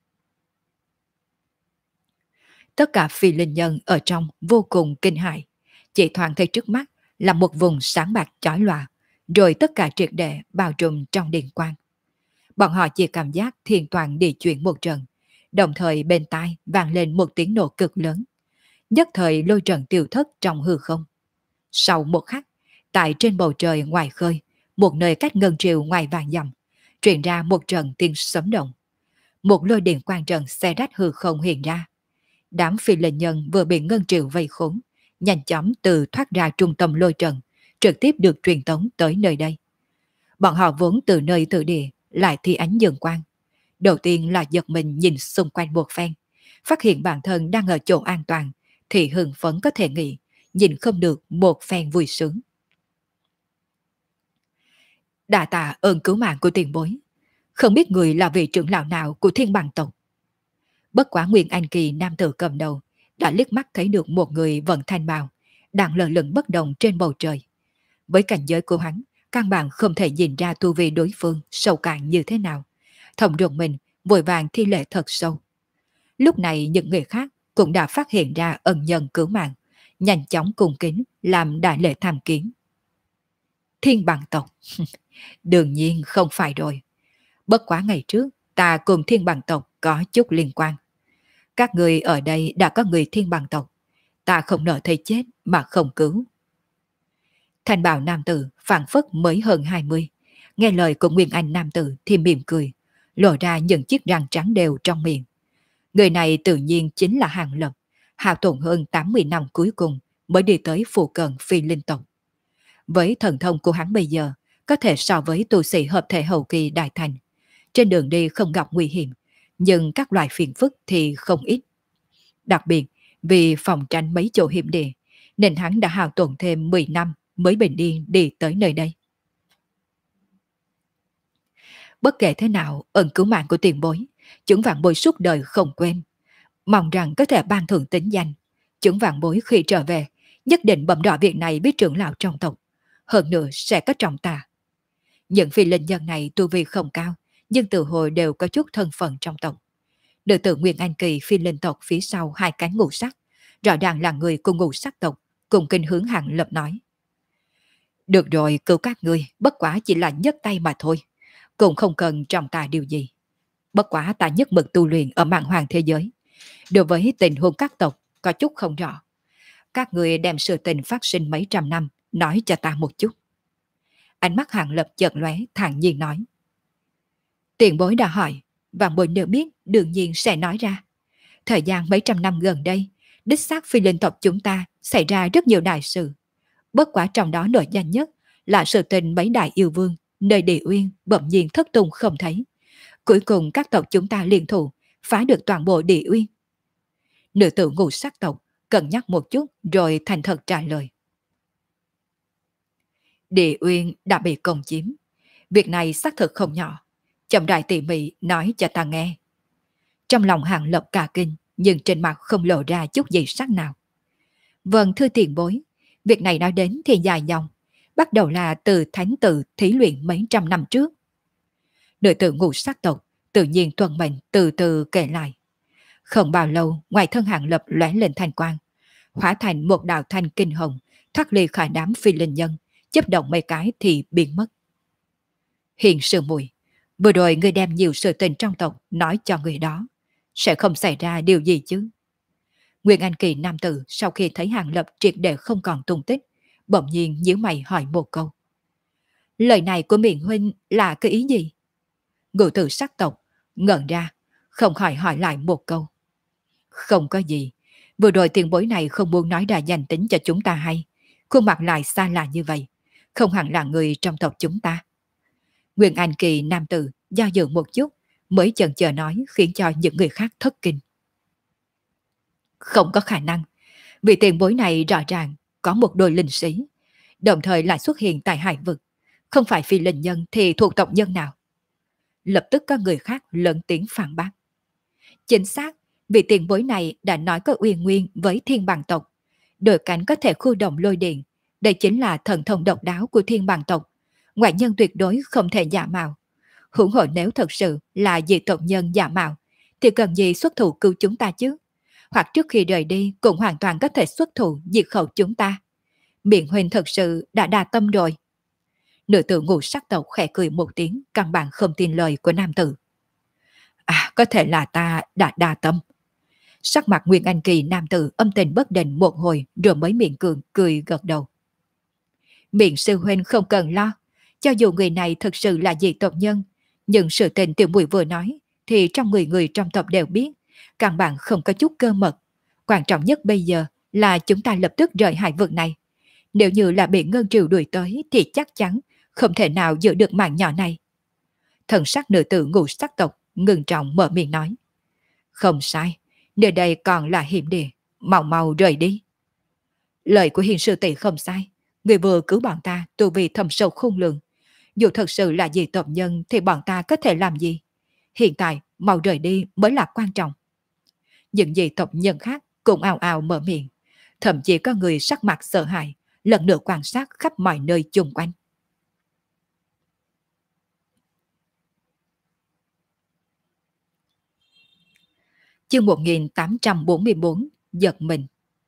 Tất cả phi linh nhân ở trong vô cùng kinh hãi, chỉ thoáng thấy trước mắt là một vùng sáng bạc chói lòa, rồi tất cả triệt để bao trùm trong điện quang. Bọn họ chỉ cảm giác thiên toàn địa chuyển một trận, đồng thời bên tai vang lên một tiếng nổ cực lớn. Nhất thời lôi trận tiêu thất trong hư không. Sau một khắc, tại trên bầu trời ngoài khơi, một nơi cách ngân triều ngoài vàng dặm, truyền ra một trận tiếng sấm động. Một lôi điện quang trận xe rách hư không hiện ra. Đám phi linh nhân vừa bị ngân triều vây khốn, nhanh chóng từ thoát ra trung tâm lôi trận, trực tiếp được truyền tống tới nơi đây. Bọn họ vốn từ nơi tự địa lại thi ánh dương quang. Đầu tiên là giật mình nhìn xung quanh một phen, phát hiện bản thân đang ở chỗ an toàn, thì hưng phấn có thể nghĩ, nhìn không được một phen vui sướng. Đà tạ ơn cứu mạng của tiền bối, không biết người là vị trưởng lão nào của Thiên Bằng tộc. Bất quá Nguyên Anh Kỳ nam tử cầm đầu đã liếc mắt thấy được một người vận thanh bào đang lờ lửng bất động trên bầu trời. Với cảnh giới của hắn, căn bản không thể nhìn ra tu vi đối phương sâu cạn như thế nào. Thầm rùng mình vội vàng thi lễ thật sâu. Lúc này những người khác cũng đã phát hiện ra ân nhân cứu mạng, nhanh chóng cung kính làm đại lễ tham kiến. Thiên Bằng tộc? Đương nhiên không phải rồi. Bất quá ngày trước ta cùng Thiên Bằng tộc có chút liên quan. Các người ở đây đã có người Thiên Bằng tộc, ta không nỡ thấy chết mà không cứu. Thanh bào nam tử phảng phất mới hơn 20, nghe lời của Nguyên Anh nam tử thì mỉm cười, lộ ra những chiếc răng trắng đều trong miệng. Người này tự nhiên chính là Hàng Lập, hao tổn hơn 80 năm cuối cùng mới đi tới phụ cận phi linh tộc. Với thần thông của hắn bây giờ, có thể so với tu sĩ hợp thể hậu kỳ đại thành. Trên đường đi không gặp nguy hiểm, nhưng các loại phiền phức thì không ít. Đặc biệt, vì phòng tránh mấy chỗ hiểm địa, nên hắn đã hao tổn thêm 10 năm mới bình yên đi tới nơi đây. Bất kể thế nào, ơn cứu mạng của tiền bối, chúng vạn bối suốt đời không quên. Mong rằng có thể ban thưởng tính danh. Chúng vạn bối khi trở về, nhất định bẩm rõ việc này với trưởng lão trong tộc. Hơn nữa sẽ có trọng tà. Những phi linh nhân này tu vi không cao, nhưng từ hồi đều có chút thân phận trong tộc. Nữ tử Nguyên Anh Kỳ phi linh tộc phía sau hai cánh ngũ sắc, rõ ràng là người cùng ngũ sắc tộc, cùng kinh hướng Hàng Lập nói. Được rồi, cứu các ngươi, bất quá chỉ là nhấc tay mà thôi, cũng không cần trọng tài điều gì. Bất quá ta nhất mực tu luyện ở mạng hoàng thế giới. Đối với tình huống các tộc, có chút không rõ. Các người đem sự tình phát sinh mấy trăm năm, nói cho ta một chút. Ánh mắt Hàng Lập chợt lóe, thản nhiên nói. Tiền bối đã hỏi, vạn bối nếu biết đương nhiên sẽ nói ra. Thời gian mấy trăm năm gần đây, đích xác phi linh tộc chúng ta xảy ra rất nhiều đại sự. Bất quá trong đó nổi danh nhất là sự tình mấy đại yêu vương nơi địa uyên bỗng nhiên thất tung không thấy. Cuối cùng các tộc chúng ta liên thủ phá được toàn bộ địa uyên. Nữ tử ngũ sắc tộc cân nhắc một chút rồi thành thật trả lời. Địa uyên đã bị công chiếm. Việc này xác thực không nhỏ. Chậm rãi tỉ mỉ nói cho ta nghe. Trong lòng Hàng Lập cả kinh, nhưng trên mặt không lộ ra chút gì sắc nào. Vâng thưa tiền bối, việc này nói đến thì dài dòng. Bắt đầu là từ thánh tự thí luyện mấy trăm năm trước. Nữ tử ngũ sắc tộc tự nhiên tuân mệnh từ từ kể lại. Không bao lâu, ngoài thân Hàng Lập lóe lên thanh quang, hóa thành một đạo thanh kinh hồng, thoát ly khỏi đám phi linh nhân, chấp động mấy cái thì biến mất. Hiền sư muội, vừa rồi người đem nhiều sự tình trong tộc nói cho người đó, sẽ không xảy ra điều gì chứ? Nguyên Anh Kỳ nam tử sau khi thấy Hàng Lập triệt để không còn tung tích, bỗng nhiên nhíu mày hỏi một câu. Lời này của miệng huynh là cái ý gì? Ngự tử sắc tộc ngẩn ra, không khỏi hỏi lại một câu. Không có gì, vừa rồi tiền bối này không muốn nói ra danh tính cho chúng ta hay, khuôn mặt lại xa lạ như vậy, không hẳn là người trong tộc chúng ta. Nguyên Anh Kỳ nam tử do dự một chút, mới chần chờ nói khiến cho những người khác thất kinh. Không có khả năng, vì tiền bối này rõ ràng có một đôi linh sĩ, đồng thời lại xuất hiện tại hải vực, không phải phi linh nhân thì thuộc tộc nhân nào? Lập tức có người khác lớn tiếng phản bác. Chính xác, vị tiền bối này đã nói có uyên nguyên với thiên bằng tộc. Đôi cánh có thể khu động lôi điện. Đây chính là thần thông độc đáo của thiên bằng tộc. Ngoại nhân tuyệt đối không thể giả mạo. Huống hồ nếu thật sự là dị tộc nhân giả mạo, thì cần gì xuất thủ cứu chúng ta chứ? Hoặc trước khi rời đi cũng hoàn toàn có thể xuất thủ diệt khẩu chúng ta. Miệng huynh thật sự đã đa tâm rồi. Nữ tử ngũ sắc tộc khẽ cười một tiếng, căn bản không tin lời của nam tử. À, có thể là ta đã đa tâm. Sắc mặt Nguyên Anh Kỳ nam tử âm tình bất định một hồi rồi mới miệng cường cười gật đầu. Miệng sư huynh không cần lo, cho dù người này thực sự là dị tộc nhân, nhưng sự tình tiểu muội vừa nói thì trong người trong tộc đều biết, căn bản không có chút cơ mật. Quan trọng nhất bây giờ là chúng ta lập tức rời hải vực này. Nếu như là bị Ngân Triều đuổi tới thì chắc chắn không thể nào giữ được mạng nhỏ này. Thần sắc nữ tử ngũ sắc tộc ngừng trọng mở miệng nói. Không sai, nơi đây còn là hiểm địa, mau mau rời đi. Lời của hiền sư tỷ không sai, người vừa cứu bọn ta tu vi thâm sâu khôn lường. Dù thật sự là dị tộc nhân thì bọn ta có thể làm gì? Hiện tại mau rời đi mới là quan trọng. Những dị tộc nhân khác cũng ào ào mở miệng, thậm chí có người sắc mặt sợ hãi, lần nữa quan sát khắp mọi nơi chung quanh. Chương 1844 giật mình.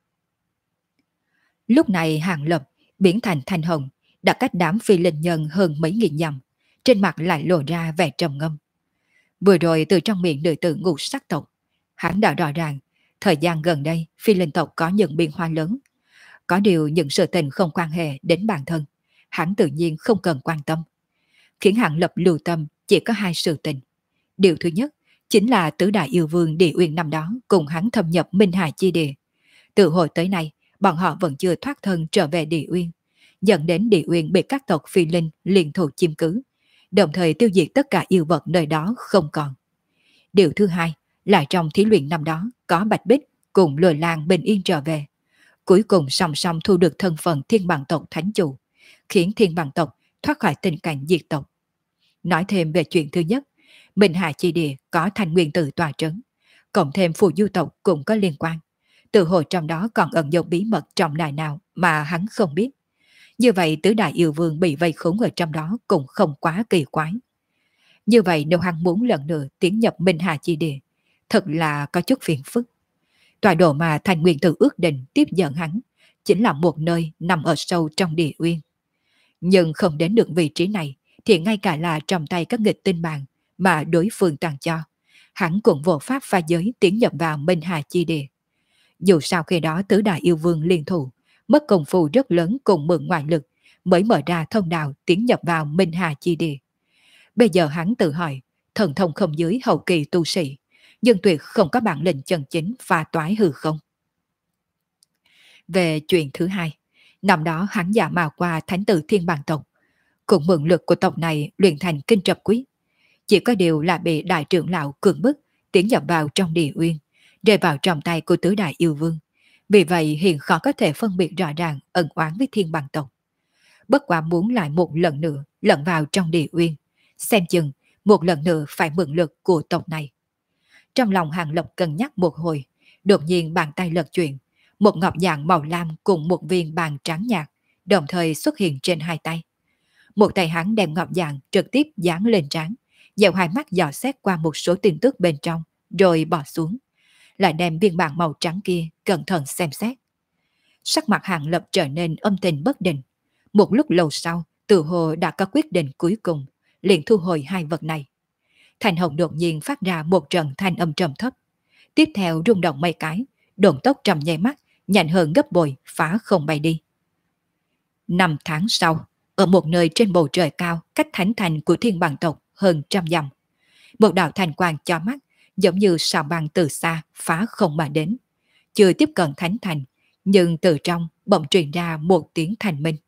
Lúc này Hàng Lập biến thành thanh hồng, đã cách đám phi linh nhân hơn mấy nghìn dặm, trên mặt lại lộ ra vẻ trầm ngâm. Vừa rồi từ trong miệng nữ tử ngũ sắc tộc, hắn đã rõ ràng, thời gian gần đây phi linh tộc có những biến hóa lớn. Có điều những sự tình không quan hệ đến bản thân, hắn tự nhiên không cần quan tâm. Khiến Hàng Lập lưu tâm chỉ có hai sự tình. Điều thứ nhất chính là tứ đại yêu vương Địa Uyên năm đó cùng hắn thâm nhập Minh Hà chi địa. Từ hồi tới nay, bọn họ vẫn chưa thoát thân trở về Địa Uyên, dẫn đến Địa Uyên bị các tộc phi linh liên thủ chiếm cứ, đồng thời tiêu diệt tất cả yêu vật nơi đó không còn. Điều thứ hai là trong thí luyện năm đó có Bạch Bích cùng Lôi Lang bình yên trở về, cuối cùng song song thu được thân phận thiên bằng tộc thánh chủ, khiến thiên bằng tộc thoát khỏi tình cảnh diệt tộc. Nói thêm về chuyện thứ nhất, Minh Hà chi địa có Thanh Nguyên Tử tòa trấn, cộng thêm phù du tộc cũng có liên quan. Từ hồi trong đó còn ẩn dấu bí mật trọng đại nào mà hắn không biết. Như vậy tứ đại yêu vương bị vây khốn ở trong đó cũng không quá kỳ quái. Như vậy nếu hắn muốn lần nữa tiến nhập Minh Hà chi địa, thật là có chút phiền phức. Tọa độ mà Thanh Nguyên Tử ước định tiếp dẫn hắn chính là một nơi nằm ở sâu trong địa uyên. Nhưng không đến được vị trí này thì ngay cả là trong tay các nghịch tinh bàn mà đối phương tặng cho, hắn cũng vô pháp pha giới tiến nhập vào Minh Hà chi địa. Dù sao khi đó tứ đại yêu vương liên thủ, mất công phu rất lớn cùng mượn ngoại lực mới mở ra thông đạo tiến nhập vào Minh Hà chi địa. Bây giờ hắn tự hỏi, thần thông không dưới hậu kỳ tu sĩ, nhưng tuyệt không có bản lĩnh chân chính pha toái hư không. Về chuyện thứ hai, năm đó hắn giả mạo qua thánh tử thiên bằng tộc, cũng mượn lực của tộc này luyện thành kinh trập quyết. Chỉ có điều là bị đại trưởng lão cưỡng bức tiến nhập vào trong địa uyên, rơi vào trong tay của tứ đại yêu vương. Vì vậy hiện khó có thể phân biệt rõ ràng ân oán với thiên bằng tộc. Bất quả muốn lại một lần nữa lẫn vào trong địa uyên, xem chừng một lần nữa phải mượn lực của tộc này. Trong lòng Hàng Lập cân nhắc một hồi, đột nhiên bàn tay lật chuyển, một ngọc dạng màu lam cùng một viên vàng trắng nhạt đồng thời xuất hiện trên hai tay. Một tay hắn đem ngọc dạng trực tiếp dán lên trán, dạo hai mắt dò xét qua một số tin tức bên trong, rồi bỏ xuống, lại đem viên bạc màu trắng kia cẩn thận xem xét. Sắc mặt Hàng Lập trở nên âm tình bất định. Một lúc lâu sau, tự hồ đã có quyết định cuối cùng, liền thu hồi hai vật này. Thành hồng đột nhiên phát ra một trận thanh âm trầm thấp. Tiếp theo rung động mấy cái, độn tốc trầm nháy mắt, nhanh hơn gấp bội, phá không bay đi. 5 tháng sau, ở một nơi trên bầu trời cao cách thánh thành của thiên bằng tộc hơn 100 dặm, một đạo thành quang cho mắt, giống như sao băng từ xa phá không mà đến. Chưa tiếp cận thánh thành, nhưng từ trong bỗng truyền ra một tiếng thanh minh.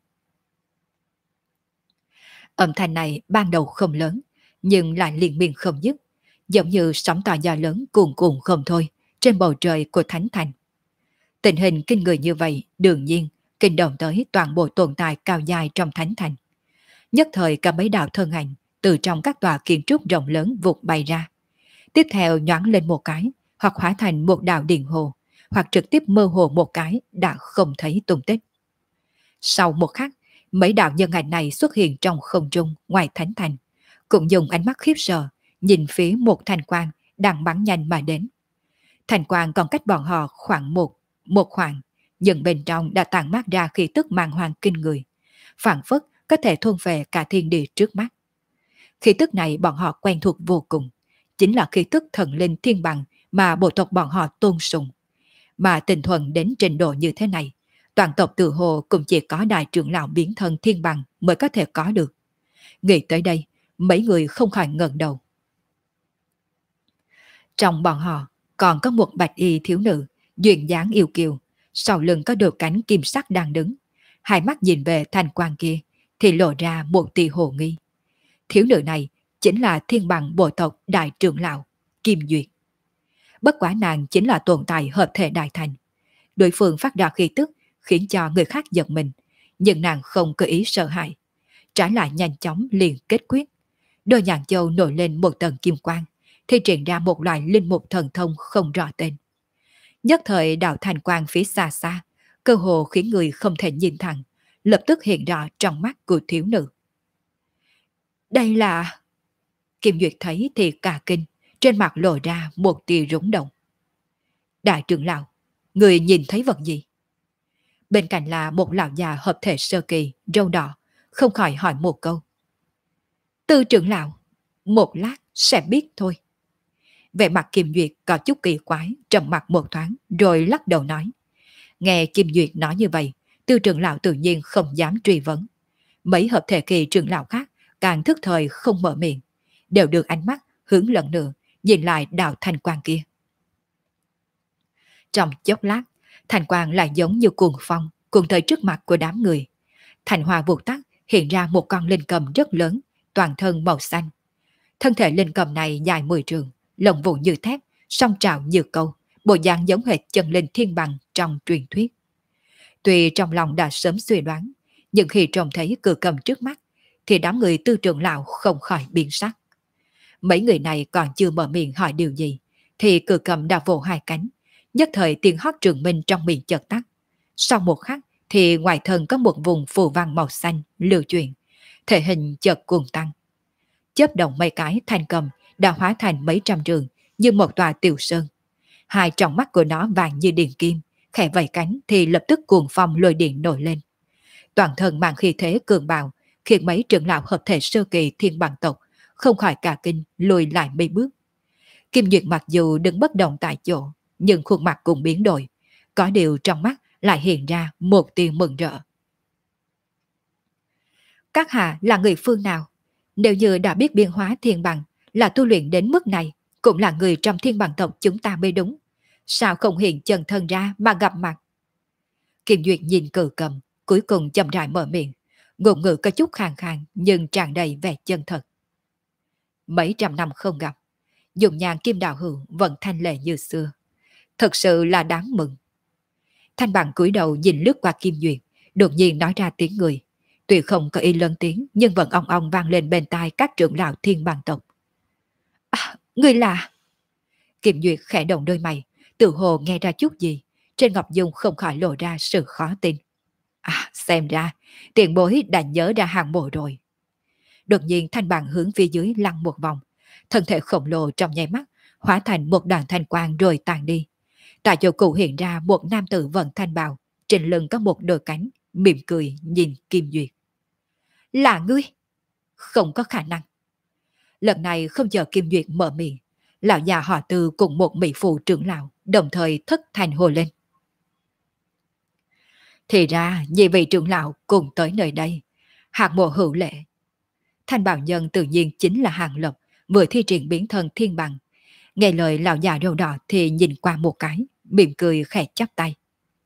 Âm thanh này ban đầu không lớn, nhưng lại liên miên không dứt, giống như sóng to gió lớn cuồn cuộn không thôi trên bầu trời của thánh thành. Tình hình kinh người như vậy đương nhiên kinh động tới toàn bộ tồn tại cao dài trong thánh thành. Nhất thời cả mấy đạo thân ảnh từ trong các tòa kiến trúc rộng lớn vụt bay ra. Tiếp theo nhoáng lên một cái, hoặc hóa thành một đạo điện hồ, hoặc trực tiếp mơ hồ một cái đã không thấy tung tích. Sau một khắc, mấy đạo nhân ảnh này xuất hiện trong không trung ngoài thánh thành, cũng dùng ánh mắt khiếp sợ nhìn phía một thành quang đang bắn nhanh mà đến. Thành quang còn cách bọn họ khoảng một khoảng, nhưng bên trong đã tản mát ra khí tức màng hoàng kinh người, phảng phất có thể thôn về cả thiên địa trước mắt. Khí tức này bọn họ quen thuộc vô cùng, chính là khí tức thần linh thiên bằng mà bộ tộc bọn họ tôn sùng. Mà tình thuần đến trình độ như thế này, toàn tộc tự hồ cũng chỉ có đại trưởng lão biến thân thiên bằng mới có thể có được. Nghĩ tới đây, mấy người không khỏi ngẩng đầu. Trong bọn họ còn có một bạch y thiếu nữ, duyên dáng yêu kiều, sau lưng có đôi cánh kim sắc đang đứng. Hai mắt nhìn về thành quang kia thì lộ ra một tia hồ nghi. Thiếu nữ này chính là thiên bằng bộ tộc đại trưởng lão Kim Duyệt. Bất quá nàng chính là tồn tại hợp thể đại thành. Đối phương phát ra khí tức khiến cho người khác giật mình, nhưng nàng không có ý sợ hãi, trái lại nhanh chóng liền kết quyết. Đôi nhãn châu nổi lên một tầng kim quang, thì triển ra một loại linh mục thần thông không rõ tên. Nhất thời đạo thành quang phía xa xa, cơ hồ khiến người không thể nhìn thẳng, lập tức hiện rõ trong mắt của thiếu nữ. Đây là... Kim Duyệt thấy thì cả kinh, trên mặt lộ ra một tia rúng động. Đại trưởng lão, người nhìn thấy vật gì? Bên cạnh là một lão già hợp thể sơ kỳ, râu đỏ, không khỏi hỏi một câu. Tư trưởng lão, một lát sẽ biết thôi. Vẻ mặt Kim Duyệt có chút kỳ quái, trầm mặt một thoáng, rồi lắc đầu nói. Nghe Kim Duyệt nói như vậy, Tư trưởng lão tự nhiên không dám truy vấn. Mấy hợp thể kỳ trưởng lão khác càng thức thời không mở miệng, đều được ánh mắt hướng lần nữa nhìn lại đạo thành quang kia. Trong chốc lát, thành quang lại giống như cuồng phong cuồng tới trước mặt của đám người. Thành hoa vụt tắt, hiện ra một con linh cầm rất lớn, toàn thân màu xanh. Thân thể linh cầm này dài 10 trường, lồng vụ như thép, song trào như câu, bộ dạng giống hệt chân linh thiên bằng trong truyền thuyết. Tuy trong lòng đã sớm suy đoán, nhưng khi trông thấy cự cầm trước mắt, thì đám người Tư trưởng lão không khỏi biến sắc. Mấy người này còn chưa mở miệng hỏi điều gì, thì cự cầm đã vỗ hai cánh, nhất thời tiếng hót trường minh trong miệng chợt tắt. Sau một khắc thì ngoài thân có một vùng phù văn màu xanh lưu chuyển, thể hình chợt cuồng tăng. Chớp động mấy cái, thành cầm đã hóa thành mấy trăm trường như một tòa tiểu sơn. Hai trong mắt của nó vàng như điện kim, khẽ vẫy cánh thì lập tức cuồng phong lôi điện nổi lên. Toàn thân mang khí thế cường bạo, khiến mấy trưởng lão hợp thể sơ kỳ thiên bằng tộc không khỏi cả kinh lùi lại mấy bước. Kim Duyệt mặc dù đứng bất động tại chỗ, nhưng khuôn mặt cũng biến đổi, có điều trong mắt lại hiện ra một tia mừng rỡ. Các hạ là người phương nào? Nếu như đã biết biên hóa thiên bằng, là tu luyện đến mức này, cũng là người trong thiên bằng tộc chúng ta mới đúng. Sao không hiện chân thân ra mà gặp mặt? Kim Duyệt nhìn cự cầm, cuối cùng chậm rãi mở miệng, ngôn ngữ có chút khàn khàn nhưng tràn đầy vẻ chân thật. Mấy trăm năm không gặp, dùng nhàn Kim Đạo Hữu vẫn thanh lệ như xưa. Thật sự là đáng mừng. Thanh Bằng cúi đầu nhìn lướt qua Kim Duyệt, đột nhiên nói ra tiếng người. Tuy không có ý lớn tiếng nhưng vẫn ong ong vang lên bên tai các trưởng lão Thiên Bằng tộc. À, người là... Kim Duyệt khẽ động đôi mày, tự hồ nghe ra chút gì. Trên Ngọc Dung không khỏi lộ ra sự khó tin. À, xem ra, tiền bối đã nhớ ra hàng mộ rồi. Đột nhiên Thanh Bằng hướng phía dưới lăn một vòng. Thân thể khổng lồ trong nháy mắt, hóa thành một đoàn thanh quang rồi tàn đi. Tại chỗ cụ hiện ra một nam tử vận thanh bào, trên lưng có một đôi cánh, mỉm cười nhìn Kim Duyệt. Là ngươi? Không có khả năng. Lần này không chờ Kim Duyệt mở miệng, lão già họ Tư cùng một mỹ phụ trưởng lão đồng thời thất thành hồ lên. Thì ra nhị vị trưởng lão cùng tới nơi đây. Hạng mộ hữu lệ. Thanh bảo nhân tự nhiên chính là Hàng Lập, vừa thi triển biến thân thiên bằng. Nghe lời lão già râu đỏ thì nhìn qua một cái, mỉm cười khẽ chắp tay.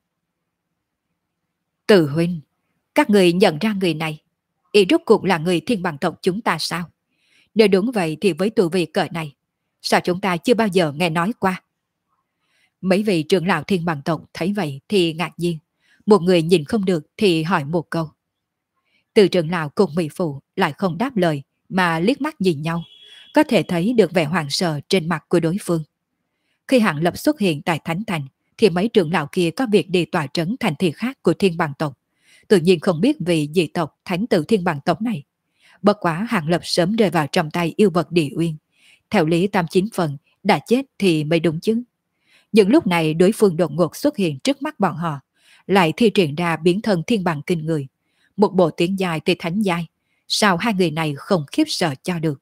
Từ huynh, các người nhận ra người này, y rốt cuộc là người thiên bằng tộc chúng ta sao? Nếu đúng vậy thì với tu vi cỡ này, sao chúng ta chưa bao giờ nghe nói qua? Mấy vị trưởng lão thiên bằng tộc thấy vậy thì ngạc nhiên. Một người nhìn không được thì hỏi một câu. Từ trưởng lão cùng mỹ phụ lại không đáp lời mà liếc mắt nhìn nhau, có thể thấy được vẻ hoảng sợ trên mặt của đối phương. Khi Hạng Lập xuất hiện tại Thánh Thành thì mấy trưởng lão kia có việc đi tòa trấn thành thị khác của thiên bằng tộc, tự nhiên không biết vị dị tộc thánh tử thiên bằng tộc này. Bất quá Hạng Lập sớm rơi vào trong tay yêu vật địa uyên, theo lý 89 phần đã chết thì mới đúng chứ. Nhưng lúc này đối phương đột ngột xuất hiện trước mắt bọn họ, lại thi triển ra biến thân thiên bằng kinh người, một bộ tiếng dài từ thánh giai. Sao hai người này không khiếp sợ cho được?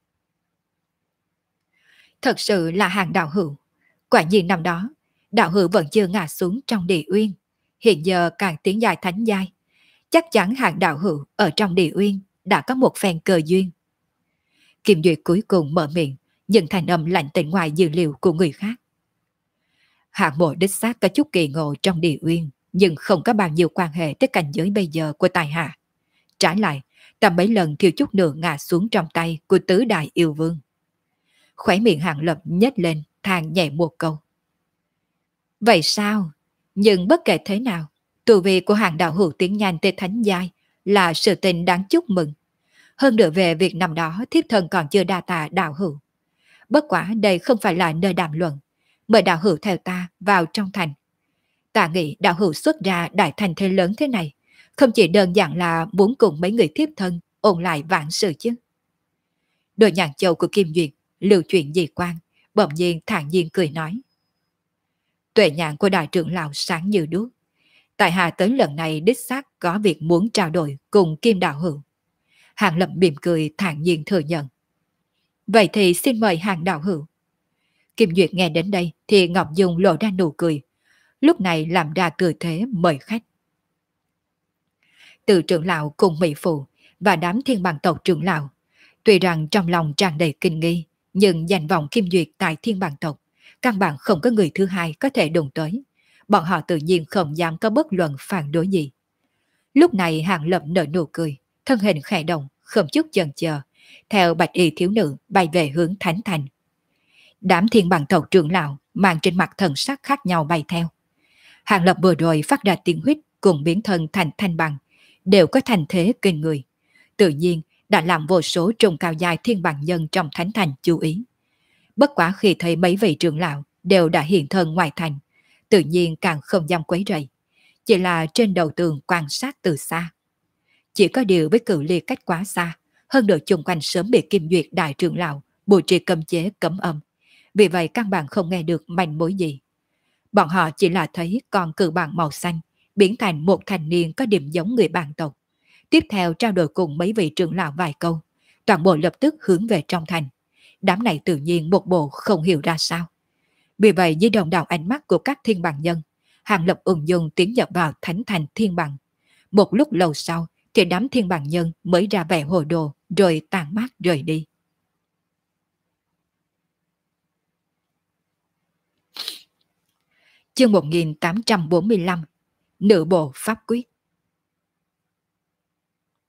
Thật sự là Hàng đạo hữu. Quả nhiên năm đó, đạo hữu vẫn chưa ngã xuống trong địa uyên. Hiện giờ càng tiếng dài thánh giai, chắc chắn Hàng đạo hữu ở trong địa uyên đã có một phen cơ duyên. Kim Duyệt cuối cùng mở miệng, nhưng thành âm lạnh tĩnh ngoài dữ liệu của người khác. Hạng mộ đích xác có chút kỳ ngộ trong địa uyên, nhưng không có bao nhiêu quan hệ tới cảnh giới bây giờ của tài hạ. Trái lại, ta mấy lần thiếu chút nữa ngã xuống trong tay của tứ đại yêu vương. Khóe miệng Hạng Lập nhếch lên, than nhẹ một câu. Vậy sao? Nhưng bất kể thế nào, tu vi của Hàng đạo hữu tiến nhanh tới thánh giai là sự tình đáng chúc mừng. Hơn nữa về việc năm đó thiếp thân còn chưa đa tạ đạo hữu. Bất quả đây không phải là nơi đàm luận. Mời đạo hữu theo ta vào trong thành. Ta nghĩ đạo hữu xuất ra đại thành thế lớn thế này, không chỉ đơn giản là muốn cùng mấy người thiếp thân ôn lại vạn sự chứ. Đôi nhãn châu của Kim Duyệt lưu chuyện dị quan, bỗng nhiên thản nhiên cười nói. Tuệ nhãn của đại trưởng lão sáng như đuốc. Tại hạ tới lần này đích xác có việc muốn trao đổi cùng Kim đạo hữu. Hàng Lập mỉm cười thản nhiên thừa nhận. Vậy thì xin mời Hàng đạo hữu. Kim Duyệt nghe đến đây thì Ngọc Dung lộ ra nụ cười, lúc này làm ra tư thế mời khách. Từ trưởng lão cùng mỹ phụ và đám thiên bằng tộc trưởng lão, tuy rằng trong lòng tràn đầy kinh nghi, nhưng danh vọng Kim Duyệt tại thiên bằng tộc, căn bản không có người thứ hai có thể đụng tới. Bọn họ tự nhiên không dám có bất luận phản đối gì. Lúc này Hàng Lập nở nụ cười, thân hình khẽ động, không chút chần chờ, theo bạch y thiếu nữ bay về hướng Thánh Thành. Đám thiên bằng tộc trưởng lão mang trên mặt thần sắc khác nhau bay theo. Hàng Lập vừa rồi phát ra tiếng huýt cùng biến thân thành thanh bằng, đều có thành thế kinh người. Tự nhiên đã làm vô số trùng cao dài thiên bằng nhân trong Thánh Thành chú ý. Bất quá khi thấy mấy vị trưởng lão đều đã hiện thân ngoài thành, tự nhiên càng không dám quấy rầy, chỉ là trên đầu tường quan sát từ xa. Chỉ có điều với cự ly cách quá xa, hơn nữa chung quanh sớm bị Kim Duyệt đại trưởng lão bố trí cấm chế cấm âm, vì vậy căn bản không nghe được manh mối gì. Bọn họ chỉ là thấy con cự bằng màu xanh biến thành một thanh niên có điểm giống người bản tộc. Tiếp theo trao đổi cùng mấy vị trưởng lão vài câu, toàn bộ lập tức hướng về trong thành. Đám này tự nhiên một bộ không hiểu ra sao. Vì vậy dưới đồng đảo ánh mắt của các thiên bằng nhân, Hàng Lập ung dung tiến nhập vào thánh thành thiên bằng. Một lúc lâu sau thì đám thiên bằng nhân mới ra vẻ hồ đồ rồi tàn mát rời đi. Chương 1845, Nữ bộ pháp quyết.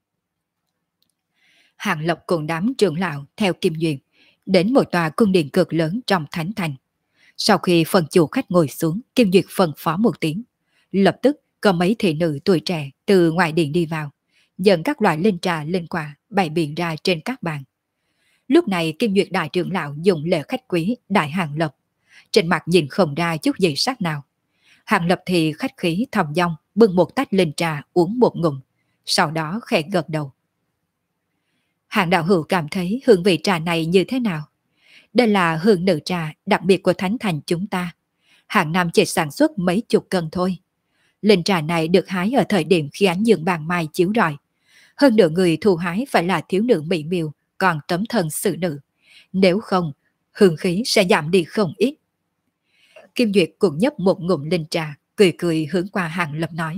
Hàng Lộc cùng đám trưởng lão theo Kim Duyên đến một tòa cung điện cực lớn trong thánh thành. Sau khi phần chủ khách ngồi xuống, Kim Duyệt phân phó một tiếng. Lập tức có mấy thị nữ tuổi trẻ từ ngoài điện đi vào, dẫn các loại linh trà linh quả bày biện ra trên các bàn. Lúc này Kim Duyệt đại trưởng lão dùng lễ khách quý đại Hàng Lập, trên mặt nhìn không ra chút gì sắc nào. Hàng Lập thì khách khí thầm dong bưng một tách linh trà uống một ngụm, sau đó khẽ gật đầu. Hàng đạo hữu cảm thấy hương vị trà này như thế nào? Đây là hương nữ trà đặc biệt của thánh thành chúng ta. Hàng năm chỉ sản xuất mấy chục cân thôi. Linh trà này được hái ở thời điểm khi ánh dương bàn mai chiếu rọi. Hơn nữa người thu hái phải là thiếu nữ mỹ miều, còn tấm thân xử nữ. Nếu không, hương khí sẽ giảm đi không ít. Kim Duyệt cũng nhấp một ngụm linh trà, cười cười hướng qua Hàng Lập nói.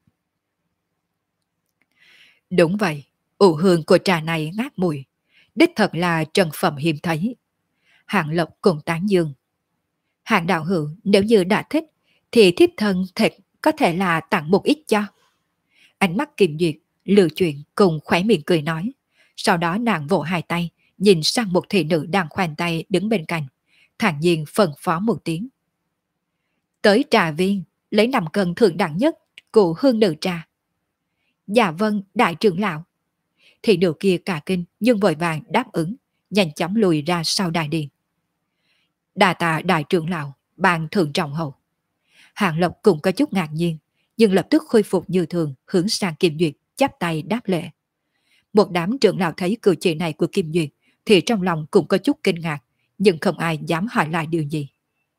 Đúng vậy, ủ hương của trà này ngát mùi. Đích thật là trân phẩm hiếm thấy. Hàng Lập cùng tán dương. Hàng đạo hữu nếu như đã thích, thì thiếp thân thịt có thể là tặng một ít cho. Ánh mắt Kim Duyệt lừa chuyện cùng khóe miệng cười nói. Sau đó nàng vỗ hai tay, nhìn sang một thị nữ đang khoanh tay đứng bên cạnh, thản nhiên phân phó một tiếng. Tới trà viên, lấy 5 cân thượng đẳng nhất của hương nữ trà. Dạ vâng, đại trưởng lão. Thị nữ kia cả kinh nhưng vội vàng đáp ứng, nhanh chóng lùi ra sau đại điện. Đà tạ đại trưởng lão, ban thượng trọng hậu. Hàng Lộc cũng có chút ngạc nhiên, nhưng lập tức khôi phục như thường hướng sang Kim Duyệt, chắp tay đáp lễ. Một đám trưởng lão thấy cử chỉ này của Kim Duyệt thì trong lòng cũng có chút kinh ngạc, nhưng không ai dám hỏi lại điều gì.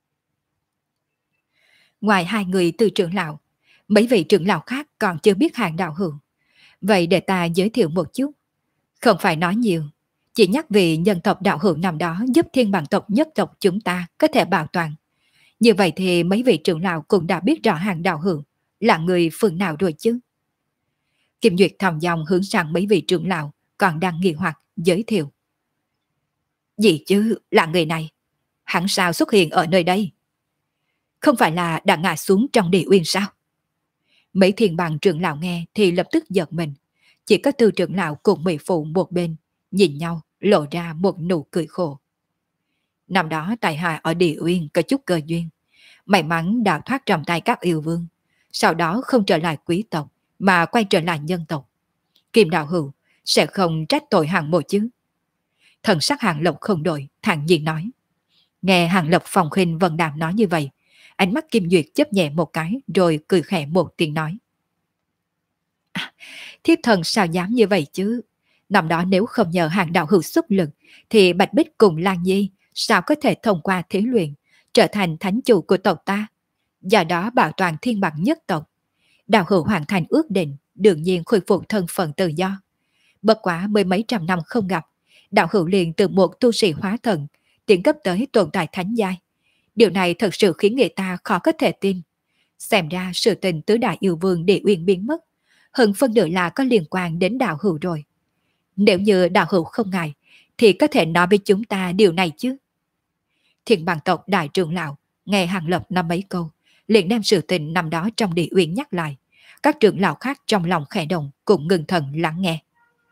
Ngoài hai người từ trưởng lão, mấy vị trưởng lão khác còn chưa biết Hàng đạo hữu. Vậy để ta giới thiệu một chút. Không phải nói nhiều, chỉ nhắc về nhân tộc đạo hữu năm đó giúp thiên bằng tộc nhất tộc chúng ta có thể bảo toàn. Như vậy thì mấy vị trưởng lão cũng đã biết rõ Hàng đạo hữu là người phương nào rồi chứ. Kim Duyệt thầm dòng hướng sang mấy vị trưởng lão còn đang nghi hoặc giới thiệu. Gì chứ là người này? Hắn sao xuất hiện ở nơi đây? Không phải là đã ngã xuống trong địa uyên sao? Mấy thiền bằng trưởng lão nghe thì lập tức giật mình. Chỉ có Tư trưởng lão cùng mỹ phụ một bên, nhìn nhau lộ ra một nụ cười khổ. Năm đó tại hạ ở địa uyên có chút cơ duyên, may mắn đã thoát trong tay các yêu vương, sau đó không trở lại quý tộc mà quay trở lại nhân tộc. Kim đạo hữu sẽ không trách tội Hàng mộ chứ? Thần sắc Hàng Lộc không đổi, thản nhiên nói. Nghe Hàng Lộc phòng khinh vân đàm nói như vậy, ánh mắt Kim Duyệt chớp nhẹ một cái rồi cười khẽ một tiếng nói. Thiếp thần sao dám như vậy chứ? Năm đó nếu không nhờ Hàng đạo hữu xuất lực thì Bạch Bích cùng Lan Nhi sao có thể thông qua thí luyện trở thành thánh chủ của tộc ta, do đó bảo toàn thiên bằng nhất tộc. Đạo hữu hoàn thành ước định, đương nhiên khôi phục thân phận tự do. Bất quá mấy mấy trăm năm không gặp, đạo hữu liền từ một tu sĩ hóa thần tiến cấp tới tồn tại thánh giai. Điều này thật sự khiến người ta khó có thể tin. Xem ra sự tình tứ đại yêu vương địa uyên biến mất, hơn phân nửa là có liên quan đến đạo hữu rồi. Nếu như đạo hữu không ngại, thì có thể nói với chúng ta điều này chứ. Thiên bằng tộc đại trưởng lão nghe Hàng Lập nói mấy câu, liền đem sự tình năm đó trong địa uyên nhắc lại. Các trưởng lão khác trong lòng khẽ động cũng ngừng thần lắng nghe.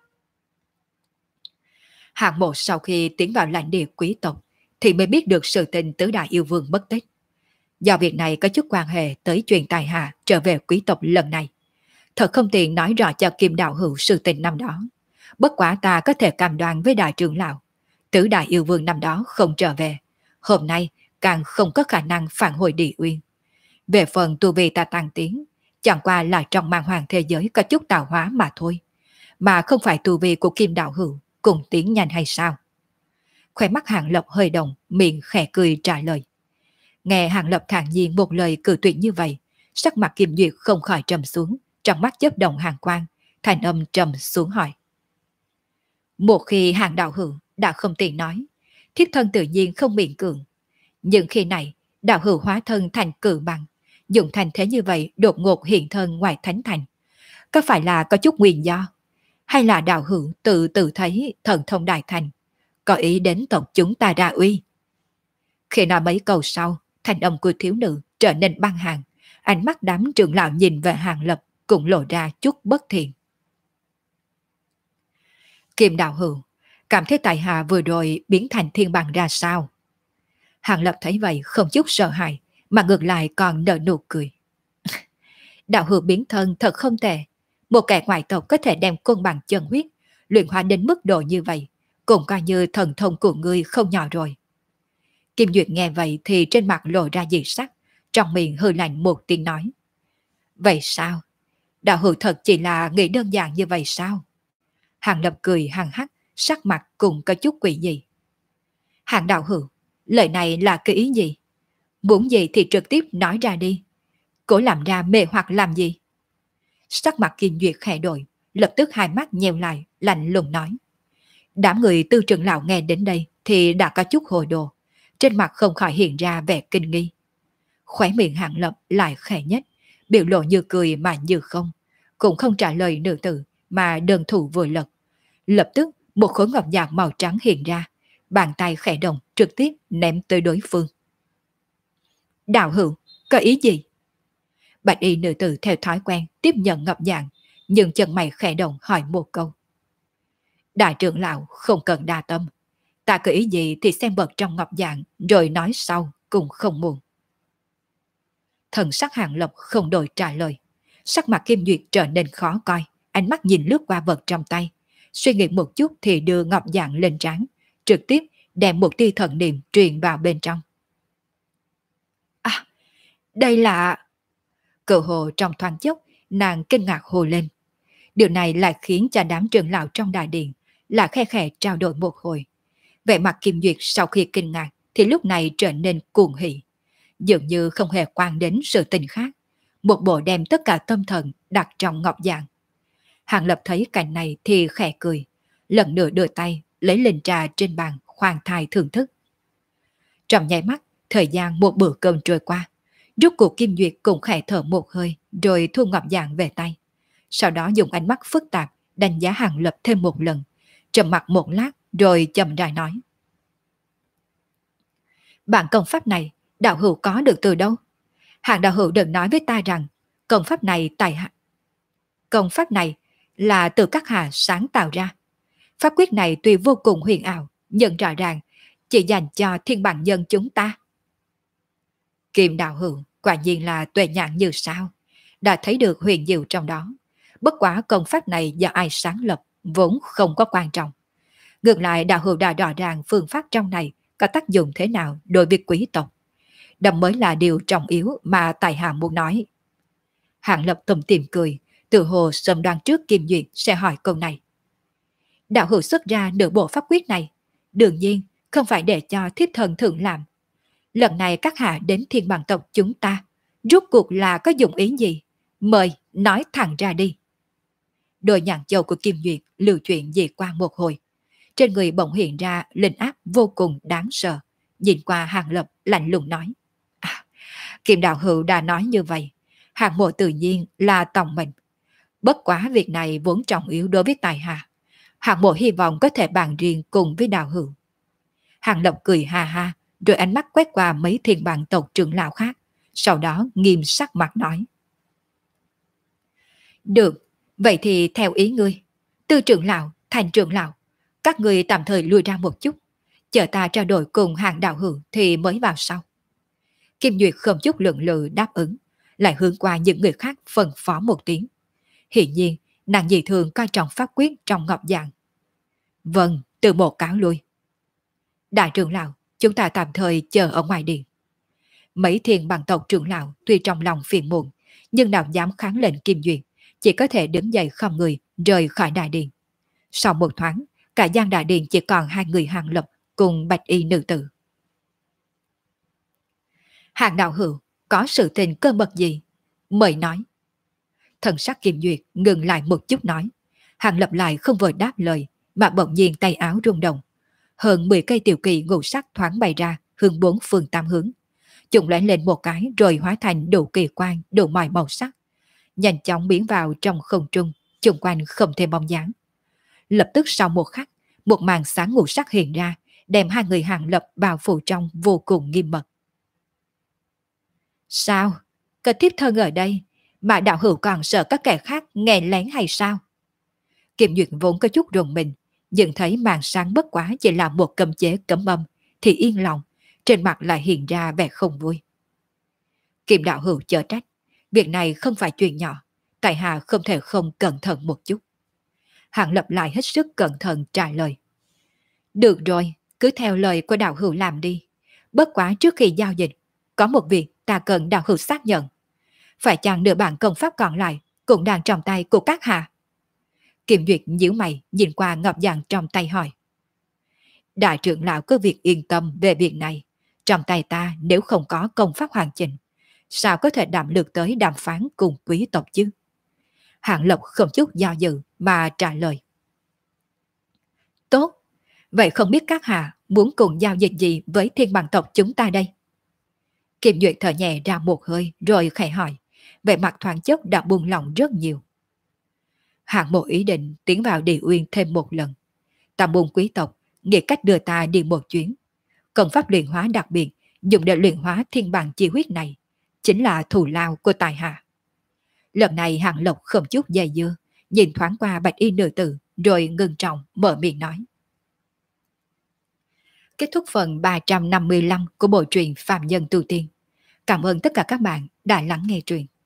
Hàng Mộ sau khi tiến vào lãnh địa quý tộc thì mới biết được sự tình tứ đại yêu vương mất tích. Do việc này có chút quan hệ tới chuyện tài hạ trở về quý tộc lần này. Thật không tiện nói rõ cho Kim đạo hữu sự tình năm đó. Bất quá ta có thể cam đoan với đại trưởng lão, tứ đại yêu vương năm đó không trở về, hôm nay càng không có khả năng phản hồi địa uyên. Về phần tu vi ta tăng tiến, chẳng qua là trong mang hoàng thế giới có chút tạo hóa mà thôi, mà không phải tu vi của Kim đạo hữu cùng tiến nhanh hay sao? Khóe mắt Hàng Lập hơi động, miệng khẽ cười trả lời. Nghe Hàng Lập thản nhiên một lời cử tuyệt như vậy, sắc mặt Kim Duyệt không khỏi trầm xuống, trong mắt chớp động hàn quang, thành âm trầm xuống hỏi. Một khi Hàng đạo hữu đã không tiện nói, thiếp thân tự nhiên không miễn cưỡng. Nhưng khi này, đạo hữu hóa thân thành cử bằng, dùng thành thế như vậy đột ngột hiện thân ngoài thánh thành. Có phải là có chút nguyên do? Hay là đạo hữu tự thấy thần thông đại thành, có ý đến tộc chúng ta ra uy? Khi nói mấy câu sau, thanh âm của thiếu nữ trở nên băng hàng, ánh mắt đám trưởng lão nhìn về Hàng Lập cũng lộ ra chút bất thiện. Kim đạo hữu, cảm thấy tại hạ vừa rồi biến thành thiên bằng ra sao? Hàng Lập thấy vậy không chút sợ hãi, mà ngược lại còn nở nụ cười. Đạo hữu biến thân thật không tệ. Một kẻ ngoại tộc có thể đem côn bằng chân huyết, luyện hóa đến mức độ như vậy, cũng coi như thần thông của ngươi không nhỏ rồi. Kim Duyệt nghe vậy thì trên mặt lộ ra dị sắc, trong miệng hừ lạnh một tiếng nói. Vậy sao? Đạo hữu thật chỉ là nghĩ đơn giản như vậy sao? Hàng Lập cười hằng hắc, sắc mặt cũng có chút quỷ dị. Hàng đạo hữu, lời này là cái ý gì? Muốn gì thì trực tiếp nói ra đi. Cổ làm ra mê hoặc làm gì? Sắc mặt Kim Duyệt khẽ đổi, lập tức hai mắt nheo lại, lạnh lùng nói. Đám người Tư trưởng lão nghe đến đây thì đã có chút hồi đồ, trên mặt không khỏi hiện ra vẻ kinh nghi. Khóe miệng Hàng Lập lại khẽ nhất, biểu lộ như cười mà như không, cũng không trả lời nữ tử mà đơn thủ vừa lật. Lập tức một khối ngọc nhạt màu trắng hiện ra, bàn tay khẽ động trực tiếp ném tới đối phương. Đạo hữu, có ý gì? Bạch y nữ tử theo thói quen tiếp nhận ngọc dạng, nhưng chân mày khẽ động hỏi một câu. Đại trưởng lão không cần đa tâm, ta có ý gì thì xem bật trong ngọc dạng rồi nói sau cũng không muộn. Thần sắc Hàng Lập không đổi trả lời, sắc mặt Kim Duyệt trở nên khó coi, ánh mắt nhìn lướt qua vật trong tay, suy nghĩ một chút thì đưa ngọc dạng lên trán, trực tiếp đem một tia thần niệm truyền vào bên trong. À, đây là... Cự hồ trong thoáng chốc, nàng kinh ngạc hồ lên. Điều này lại khiến cho đám trưởng lão trong đại điện là khe khẽ trao đổi một hồi. Vẻ mặt Kim Duyệt sau khi kinh ngạc thì lúc này trở nên cuồng hỉ, dường như không hề quan đến sự tình khác, một bộ đem tất cả tâm thần đặt trong ngọc dạng. Hàng Lập thấy cảnh này thì khẽ cười, lần nữa đưa tay lấy lên trà trên bàn khoan thai thưởng thức. Trong nháy mắt, thời gian một bữa cơm trôi qua, rốt cuộc Kim Duyệt cũng khẽ thở một hơi rồi thu ngọc dạng về tay. Sau đó dùng ánh mắt phức tạp đánh giá Hàng Lập thêm một lần, trầm mặc một lát rồi chậm rãi nói. Bản công pháp này, đạo hữu có được từ đâu? Hàng đạo hữu đừng nói với ta rằng công pháp này công pháp này là từ các hạ sáng tạo ra. Pháp quyết này tuy vô cùng huyền ảo, nhưng rõ ràng chỉ dành cho thiên bằng nhân chúng ta. Kim đạo hữu quả nhiên là tuệ nhãn như sao, đã thấy được huyền diệu trong đó. Bất quá công pháp này do ai sáng lập vốn không có quan trọng. Ngược lại đạo hữu đã rõ ràng phương pháp trong này có tác dụng thế nào đối với quý tộc. Đó mới là điều trọng yếu mà tại hạ muốn nói. Hạng Lập tùm tìm cười, tự hồ sớm đoán trước Kim Duyệt sẽ hỏi câu này. Đạo hữu xuất ra nửa bộ pháp quyết này, đương nhiên không phải để cho thiếp thần thượng làm. Lần này các hạ đến thiên bằng tộc chúng ta, rốt cuộc là có dụng ý gì? Mời nói thẳng ra đi. Đôi nhãn châu của Kim Duyệt lưu chuyển dị qua một hồi. Trên người bỗng hiện ra linh áp vô cùng đáng sợ. Nhìn qua Hàng Lập lạnh lùng nói. À, Kim đạo hữu đã nói như vậy. Hàng mộ tự nhiên là tòng mệnh. Bất quá việc này vốn trọng yếu đối với tài hạ. Hàng mộ hy vọng có thể bàn riêng cùng với đạo hữu. Hàng Lập cười ha ha, rồi ánh mắt quét qua mấy thiên bằng tộc trưởng lão khác. Sau đó nghiêm sắc mặt nói. Được, vậy thì theo ý ngươi, Tư trưởng lão, Thành trưởng lão, các người tạm thời lùi ra một chút, chờ ta trao đổi cùng Hàng đạo hữu thì mới vào sau. Kim Duyệt không chút lượng lự đáp ứng, lại hướng qua những người khác phân phó một tiếng. Hiển nhiên, nàng dị thường coi trọng pháp quyết trong ngọc dạng. Vâng, từ một cáo lui. Đại trưởng lão, chúng ta tạm thời chờ ở ngoài điện. Mấy thiên bằng tộc trưởng lão tuy trong lòng phiền muộn, nhưng nào dám kháng lệnh Kim Duyệt, chỉ có thể đứng dậy không người rời khỏi đại điện. Sau một thoáng, cả gian đại điện chỉ còn hai người Hàng Lập cùng bạch y nữ tử. Hàng đạo hữu, có sự tình cơ mật gì? Mời nói. Thần sắc Kim Duyệt ngừng lại một chút nói. Hàng Lập lại không vội đáp lời, mà bỗng nhiên tay áo rung động. Hơn 10 cây tiểu kỳ ngũ sắc thoáng bày ra, hướng bốn phương tám hướng. Chúng lóe lên một cái rồi hóa thành đủ kỳ quan, đủ mọi màu sắc. Nhanh chóng biến vào trong không trung, xung quanh không thêm bóng dáng. Lập tức sau một khắc, một màn sáng ngũ sắc hiện ra, đem hai người Hàng Lập bao phủ trong vô cùng nghiêm mật. Sao? Có thiếp thân ở đây, mà đạo hữu còn sợ các kẻ khác nghe lén hay sao? Kiệm Duyệt vốn có chút rùng mình, Nhưng thấy màn sáng bất quá chỉ là một cấm chế cấm âm, thì yên lòng, trên mặt lại hiện ra vẻ không vui. Kim đạo hữu chớ trách, việc này không phải chuyện nhỏ, tại hạ không thể không cẩn thận một chút. Hạng Lập lại hết sức cẩn thận trả lời. Được rồi, cứ theo lời của đạo hữu làm đi. Bất quá trước khi giao dịch, có một việc ta cần đạo hữu xác nhận. Phải chăng nửa bản công pháp còn lại cũng đang trong tay của các hạ? Kiệm Duyệt nhíu mày nhìn qua ngọc giản trong tay hỏi. Đại trưởng lão cứ việc yên tâm về việc này. Trong tay ta nếu không có công pháp hoàn chỉnh, sao có thể đảm lược tới đàm phán cùng quý tộc chứ? Hạng Lộc không chút do dự mà trả lời. Tốt, vậy không biết các hạ muốn cùng giao dịch gì với thiên bằng tộc chúng ta đây? Kim Duyệt thở nhẹ ra một hơi rồi khẽ hỏi, vẻ mặt thoáng chốc đã buông lỏng rất nhiều. Hạng Mộ ý định tiến vào Địa Uyên thêm một lần. Tam môn quý tộc nghĩ cách đưa ta đi một chuyến. Công pháp luyện hóa đặc biệt dùng để luyện hóa thiên bằng chi huyết này chính là thù lao của tài hạ. Lần này Hạng Lộc không chút dây dưa, nhìn thoáng qua bạch y nữ tử rồi ngưng trọng mở miệng nói. Kết thúc phần 355 của bộ truyện Phạm Nhân Tu Tiên. Cảm ơn tất cả các bạn đã lắng nghe truyện.